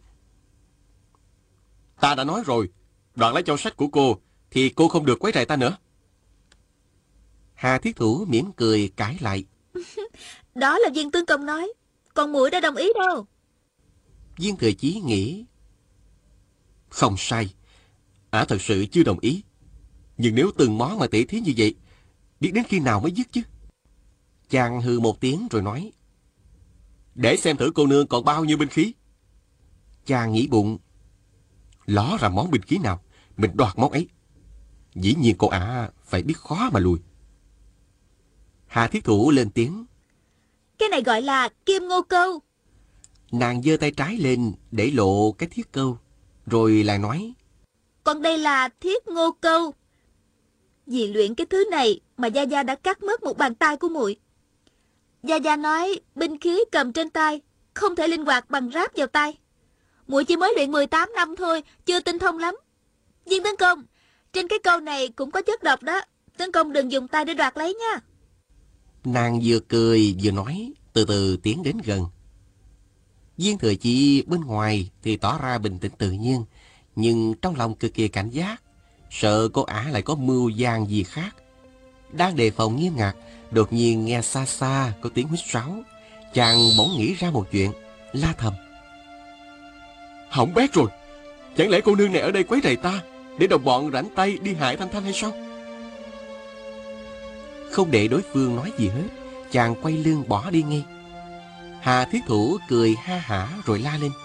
ta đã nói rồi, đoạn lấy châu sách của cô thì cô không được quấy rầy ta nữa. Hà Thiết Thủ mỉm cười cãi lại: Đó là Viên tướng công nói, còn muội đã đồng ý đâu. Viên Thừa Chí nghĩ: không sai, ả thật sự chưa đồng ý. Nhưng nếu từng món mà tỉ thí như vậy, biết đến khi nào mới dứt chứ. Chàng hừ một tiếng rồi nói: để xem thử cô nương còn bao nhiêu binh khí. Chàng nghĩ bụng: ló ra món binh khí nào, mình đoạt món ấy. Dĩ nhiên cô ả phải biết khó mà lùi. Hà Thiết Thủ lên tiếng: cái này gọi là kim ngô câu. Nàng giơ tay trái lên để lộ cái thiết câu, rồi lại nói: còn đây là thiết ngô câu. Vì luyện cái thứ này mà Gia Gia đã cắt mất một bàn tay của muội. Gia Gia nói binh khí cầm trên tay không thể linh hoạt bằng ráp vào tay. Muội chỉ mới luyện 18 năm thôi, chưa tinh thông lắm. Viên tướng công, trên cái câu này cũng có chất độc đó, tướng công đừng dùng tay để đoạt lấy nha. Nàng vừa cười vừa nói, từ từ tiến đến gần. Viên Thừa Chi bên ngoài thì tỏ ra bình tĩnh tự nhiên, nhưng trong lòng cực kỳ cảnh giác, sợ cô ả lại có mưu gian gì khác. Đang đề phòng nghiêm ngặt, đột nhiên nghe xa xa có tiếng huýt sáo. Chàng bỗng nghĩ ra một chuyện, la thầm: hỏng bét rồi, chẳng lẽ cô nương này ở đây quấy rầy ta, để đồng bọn rảnh tay đi hại Thanh Thanh hay sao? Không để đối phương nói gì hết, chàng quay lưng bỏ đi ngay. Hà Thiết Thủ cười ha hả rồi la lên: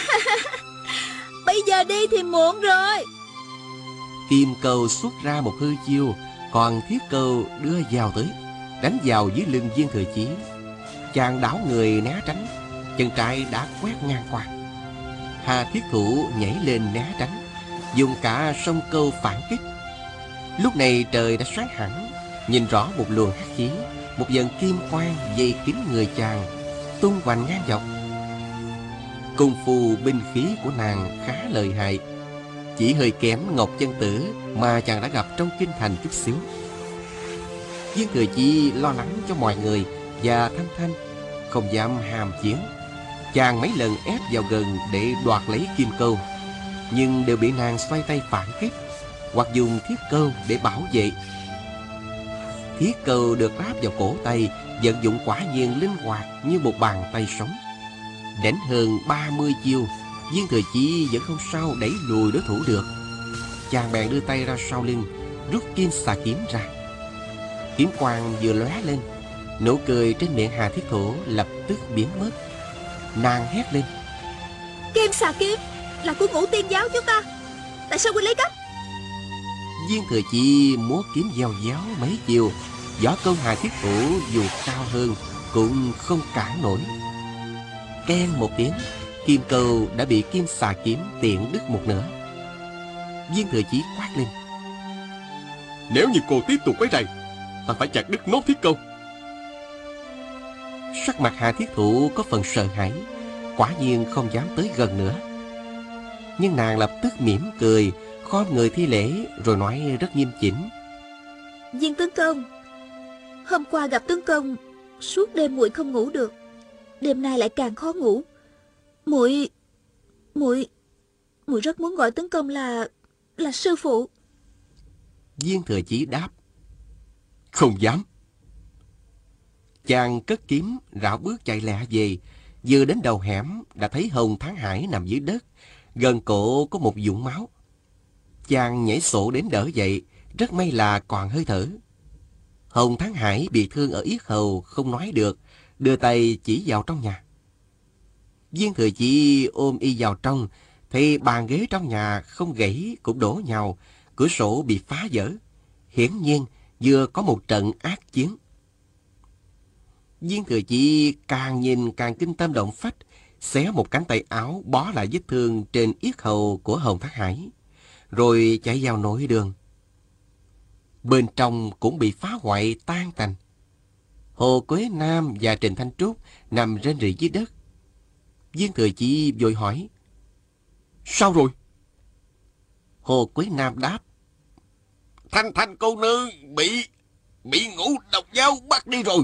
bây giờ đi thì muộn rồi. Kim câu xuất ra một hư chiêu, còn thiết câu đưa vào tới, đánh vào dưới lưng Viên Thừa Chí. Chàng đảo người né tránh, chân trái đã quét ngang qua. Hà Thiết Thủ nhảy lên né tránh, dùng cả song câu phản kích. Lúc này trời đã sáng hẳn, nhìn rõ một luồng hắc khí, một dần kim quang dày kín người chàng, tung hoành ngang dọc. Công phu binh khí của nàng khá lợi hại, chỉ hơi kém Ngọc Chân Tử mà chàng đã gặp trong kinh thành chút xíu. Viên Thừa Chi lo lắng cho mọi người và Thanh Thanh, không dám hàm chiến. Chàng mấy lần ép vào gần để đoạt lấy kim câu, nhưng đều bị nàng xoay tay phản kích, hoặc dùng thiết câu để bảo vệ. Thiết câu được ráp vào cổ tay, vận dụng quả nhiên linh hoạt như một bàn tay sống. Đánh hơn 30 chiêu, Viên Thừa Chi vẫn không sao đẩy lùi đối thủ được. Chàng bèn đưa tay ra sau lưng, rút kim xà kiếm ra. Kiếm quang vừa lóe lên, nụ cười trên miệng Hà Thiết Thủ lập tức biến mất. Nàng hét lên: Kim xà kiếm là của Ngũ Tiên giáo chúng ta, tại sao huynh lấy cắp? Viên Thừa Chi múa kiếm giao giáo mấy chiều, võ công Hà Thiết Thủ dù cao hơn cũng không cản nổi. Keng một tiếng, kim câu đã bị kim xà kiếm tiện đứt một nửa. Viên Thừa Chí quát lên: nếu như cô tiếp tục quấy rầy, ta phải chặt đứt nốt thiết câu. Sắc mặt Hà Thiết Thủ có phần sợ hãi, quả nhiên không dám tới gần nữa. Nhưng nàng lập tức mỉm cười, khom người thi lễ rồi nói rất nghiêm chỉnh: Viên tướng công, hôm qua gặp tướng công, suốt đêm muội không ngủ được, đêm nay lại càng khó ngủ. Muội rất muốn gọi tướng công là sư phụ. Viên Thừa Chí đáp: không dám. Chàng cất kiếm rảo bước chạy lẹ về, vừa đến đầu hẻm đã thấy Hồng Thắng Hải nằm dưới đất, gần cổ có một vũng máu. Chàng nhảy sổ đến đỡ dậy, rất may là còn hơi thở. Hồng Thắng Hải bị thương ở yết hầu, không nói được, đưa tay chỉ vào trong nhà. Viên Thừa Chí ôm y vào trong, thì bàn ghế trong nhà không gãy cũng đổ nhào, cửa sổ bị phá vỡ. Hiển nhiên vừa có một trận ác chiến. Viên Thừa Chí càng nhìn càng kinh tâm động phách, xé một cánh tay áo bó lại vết thương trên yết hầu của Hồng Thắng Hải, rồi chạy vào nội đường. Bên trong cũng bị phá hoại tan tành. Hồ Quế Nam và Trình Thanh Trúc nằm rên rỉ dưới đất. Viên Thừa Chí vội hỏi: Sao rồi? Hồ Quế Nam đáp: Thanh cô nương bị ngũ độc giáo bắt đi rồi.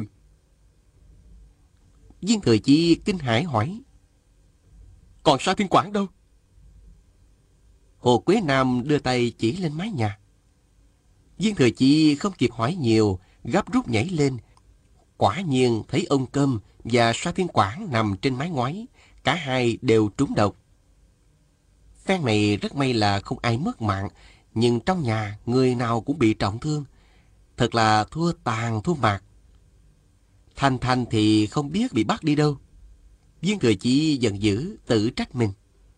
Viên Thừa Chí kinh hãi hỏi: Còn Sa Thiên Quảng đâu? Hồ Quế Nam đưa tay chỉ lên mái nhà. Viên Thừa Chí không kịp hỏi nhiều, gấp rút nhảy lên. Quả nhiên thấy ông Câm và Sa Thiên Quảng nằm trên mái ngói, cả hai đều trúng độc. Phen này rất may là không ai mất mạng, nhưng trong nhà người nào cũng bị trọng thương. Thật là thua tàn thua mạc. Thanh thì không biết bị bắt đi đâu. Viên Thừa Chí giận dữ tự trách mình: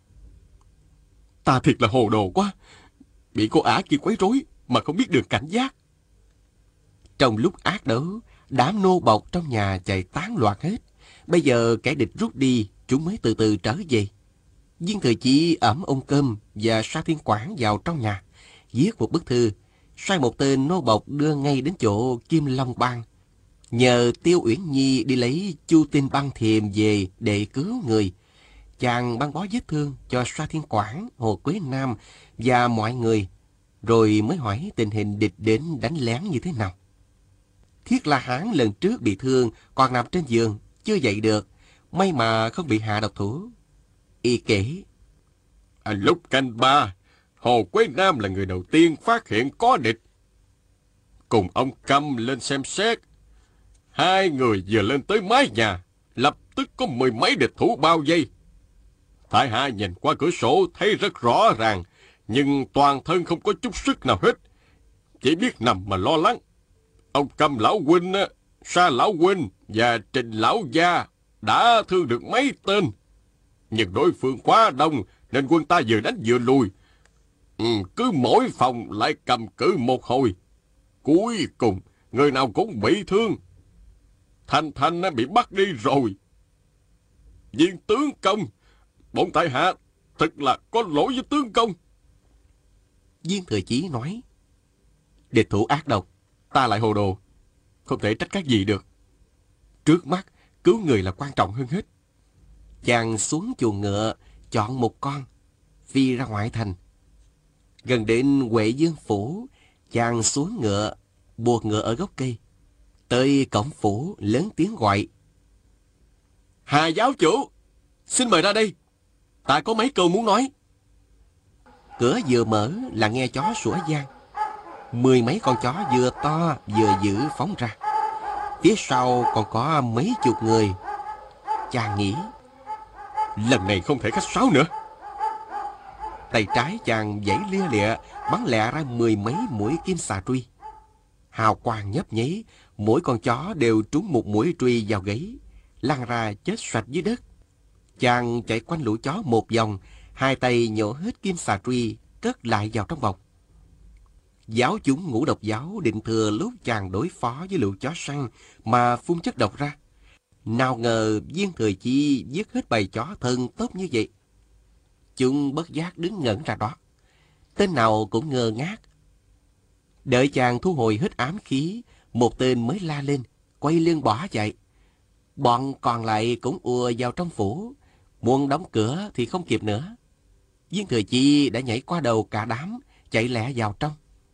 Ta thiệt là hồ đồ quá, bị cô ả kia quấy rối mà không biết được cảnh giác. Trong lúc ác đấu, đám nô bộc trong nhà chạy tán loạn hết. Bây giờ kẻ địch rút đi, chúng mới từ từ trở về. Viên Thừa Chí ẵm ông Câm và Sa Thiên Quảng vào trong nhà, viết một bức thư, sai một tên nô bộc đưa ngay đến chỗ Kim Long Bang, nhờ Tiêu Uyển Nhi đi lấy Chu Tinh Băng Thiềm về để cứu người. Chàng băng bó vết thương cho Sa Thiên Quảng, Hồ Quế Nam và mọi người, rồi mới hỏi tình hình địch đến đánh lén như thế nào. Thiết La Hán lần trước bị thương còn nằm trên giường, chưa dậy được, may mà không bị hạ độc thủ. Y kể: Lúc canh 3, Hồ Quế Nam là người đầu tiên phát hiện có địch. Cùng ông Câm lên xem xét. Hai người vừa lên tới mái nhà, lập tức có mười mấy địch thủ bao vây. Tại hạ nhìn qua cửa sổ thấy rất rõ ràng, nhưng toàn thân không có chút sức nào hết, chỉ biết nằm mà lo lắng. Ông Câm lão huynh, Sa lão huynh và Trình lão gia đã thương được mấy tên, nhưng đối phương quá đông nên quân ta vừa đánh vừa lùi. Cứ mỗi phòng lại cầm cự một hồi, cuối cùng người nào cũng bị thương. Thanh bị bắt đi rồi. Viên tướng công, bọn tại hạ thật là có lỗi với tướng công. Viên Thừa Chí nói: Địch thủ ác độc, ta lại hồ đồ, không thể trách các gì được. Trước mắt cứu người là quan trọng hơn hết. Chàng xuống chuồng ngựa, chọn một con, phi ra ngoại thành. Gần đến Huệ Dương phủ, chàng xuống ngựa, buộc ngựa ở gốc cây. Tới cổng phủ lớn tiếng gọi: Hà giáo chủ, xin mời ra đây, ta có mấy câu muốn nói. Cửa vừa mở là nghe chó sủa vang. Mười mấy con chó vừa to vừa dữ phóng ra. Phía sau còn có mấy chục người. Chàng nghĩ, lần này không thể khách sáo nữa. Tay trái chàng giãy lia lịa, bắn lẹ ra mười mấy mũi kim xà truy. Hào quang nhấp nháy, mỗi con chó đều trúng một mũi truy vào gáy, lăn ra chết sạch dưới đất. Chàng chạy quanh lũ chó một vòng, hai tay nhổ hết kim xà truy, cất lại vào trong bọc. Giáo chúng Ngũ Độc giáo định thừa lúc chàng đối phó với lũ chó săn mà phun chất độc ra. Nào ngờ Viên Thừa Chí giết hết bầy chó thần tốt như vậy. Chúng bất giác đứng ngẩn ra đó, tên nào cũng ngơ ngác. Đợi chàng thu hồi hết ám khí, một tên mới la lên, quay lưng bỏ chạy. Bọn còn lại cũng ùa vào trong phủ, muốn đóng cửa thì không kịp nữa. Viên Thừa Chí đã nhảy qua đầu cả đám, chạy lẹ vào trong.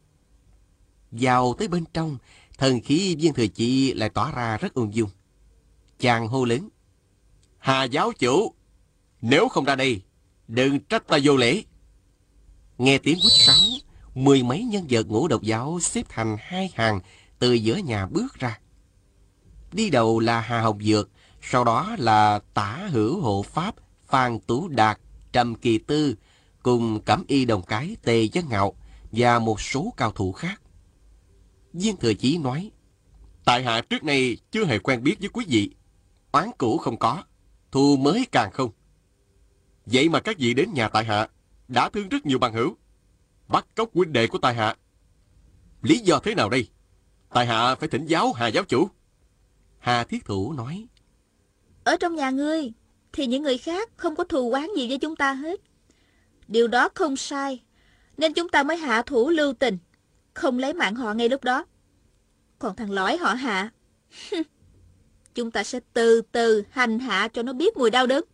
Vào tới bên trong, thần khí Viên Thừa Chí lại tỏ ra rất ung dung. Chàng hô lớn: Hà giáo chủ, nếu không ra đây, đừng trách ta vô lễ. Nghe tiếng huýt sáo, mười mấy nhân vật Ngũ Độc giáo xếp thành hai hàng từ giữa nhà bước ra. Đi đầu là Hà Hồng Dược, sau đó là Tả Hữu Hộ Pháp, Phan Tú Đạt, Trầm Kỳ Tư, cùng Cẩm Y Đồng Cái, Tề Dân Ngạo, và một số cao thủ khác. Viên Thừa Chí nói, tại hạ trước nay chưa hề quen biết với quý vị. Oán cũ không có, thù mới càng không. Vậy mà các vị đến nhà tại hạ, đã thương rất nhiều bằng hữu, bắt cóc huynh đệ của tại hạ. Lý do thế nào đây? Tại hạ phải thỉnh giáo Hà giáo chủ. Hà Thiết Thủ nói, Ở trong nhà ngươi thì những người khác không có thù oán gì với chúng ta hết. Điều đó không sai, nên chúng ta mới hạ thủ lưu tình, không lấy mạng họ ngay lúc đó. Còn thằng lõi họ Hạ, chúng ta sẽ từ từ hành hạ cho nó biết mùi đau đớn.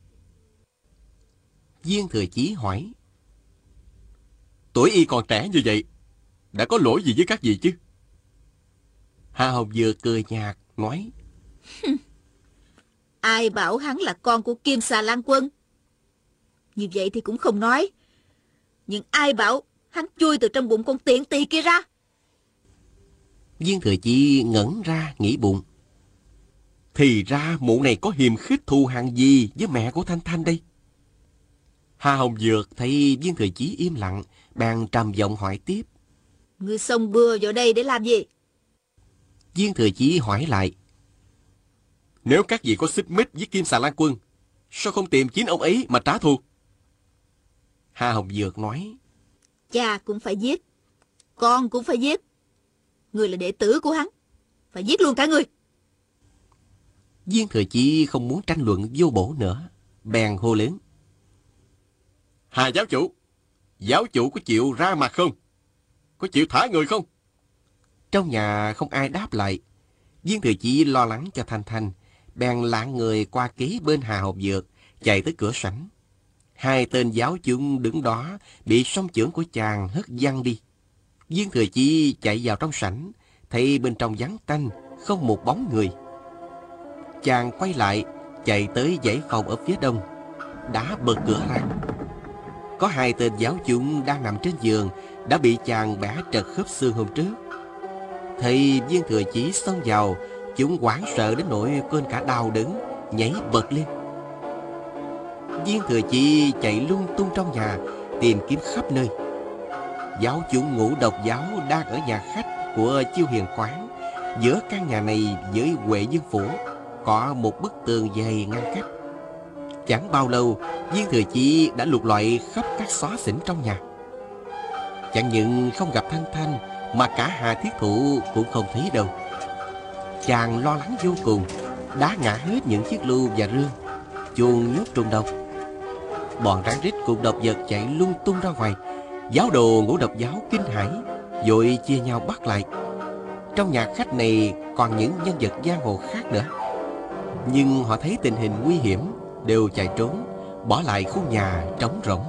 Viên Thừa Chí hỏi, tuổi y còn trẻ như vậy, đã có lỗi gì với các vị chứ? Hà Hồng vừa cười nhạt nói, Ai bảo hắn là con của Kim Xà Lan Quân? Như vậy thì cũng không nói. Nhưng ai bảo hắn chui từ trong bụng con tiện tỳ kia ra? Viên Thừa Chí ngẩn ra nghĩ bụng, thì ra mụ này có hiềm khích thù hằn gì với mẹ của Thanh Thanh đây? Hà Hồng Dược thấy Viên Thừa Chí im lặng, bèn trầm giọng hỏi tiếp, Ngươi xông bừa vào đây để làm gì? Viên Thừa Chí hỏi lại, nếu các vị có xích mích với Kim Xà Lan Quân, sao không tìm chính ông ấy mà trả thù? Hà Hồng Dược nói, Cha cũng phải giết, con cũng phải giết. Ngươi là đệ tử của hắn, phải giết luôn cả ngươi. Viên Thừa Chí không muốn tranh luận vô bổ nữa, bèn hô lớn, Hà giáo chủ có chịu ra mặt không? Có chịu thả người không? Trong nhà không ai đáp lại. Viên Thừa Chí lo lắng cho Thanh Thanh, bèn lạng người qua kế bên Hà Hồng Dược, chạy tới cửa sảnh. Hai tên giáo chúng đứng đó bị song chưởng của chàng hất văng đi. Viên Thừa Chí chạy vào trong sảnh, thấy bên trong vắng tanh, không một bóng người. Chàng quay lại, chạy tới dãy phòng ở phía đông, đã bật cửa ra. Có hai tên giáo chúng đang nằm trên giường, đã bị chàng bẻ trật khớp xương hôm trước. Thấy Viên Thừa Chí xông vào, chúng hoảng sợ đến nỗi quên cả đau đớn, nhảy bật lên. Viên Thừa Chí chạy lung tung trong nhà, tìm kiếm khắp nơi. Giáo chủ Ngũ Độc giáo đang ở nhà khách của Chiêu Hiền quán. Giữa căn nhà này với Huệ Dương phủ có một bức tường dày ngăn cách. Chẳng bao lâu, Viên Thừa Chí đã lục lọi khắp các xó xỉnh trong nhà. Chẳng những không gặp Thanh Thanh, mà cả Hà Thiết Thụ cũng không thấy đâu. Chàng lo lắng vô cùng, đá ngã hết những chiếc lu và rương, chuồng nhốt trùng độc. Bọn rắn rít cùng độc vật chạy lung tung ra ngoài. Giáo đồ Ngũ Độc giáo kinh hãi, vội chia nhau bắt lại. Trong nhà khách này còn những nhân vật giang hồ khác nữa, nhưng họ thấy tình hình nguy hiểm, đều chạy trốn, bỏ lại khu nhà trống rỗng.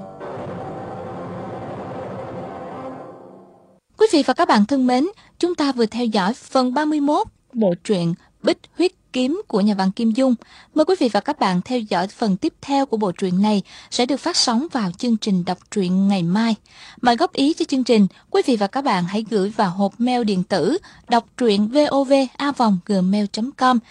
Quý vị và các bạn thân mến, chúng ta vừa theo dõi phần 31 bộ truyện Bích Huyết Kiếm của nhà văn Kim Dung. Mời quý vị và các bạn theo dõi phần tiếp theo của bộ truyện này sẽ được phát sóng vào chương trình đọc truyện ngày mai. Mời góp ý cho chương trình, quý vị và các bạn hãy gửi vào hộp mail điện tử đọc truyện vov@gmail.com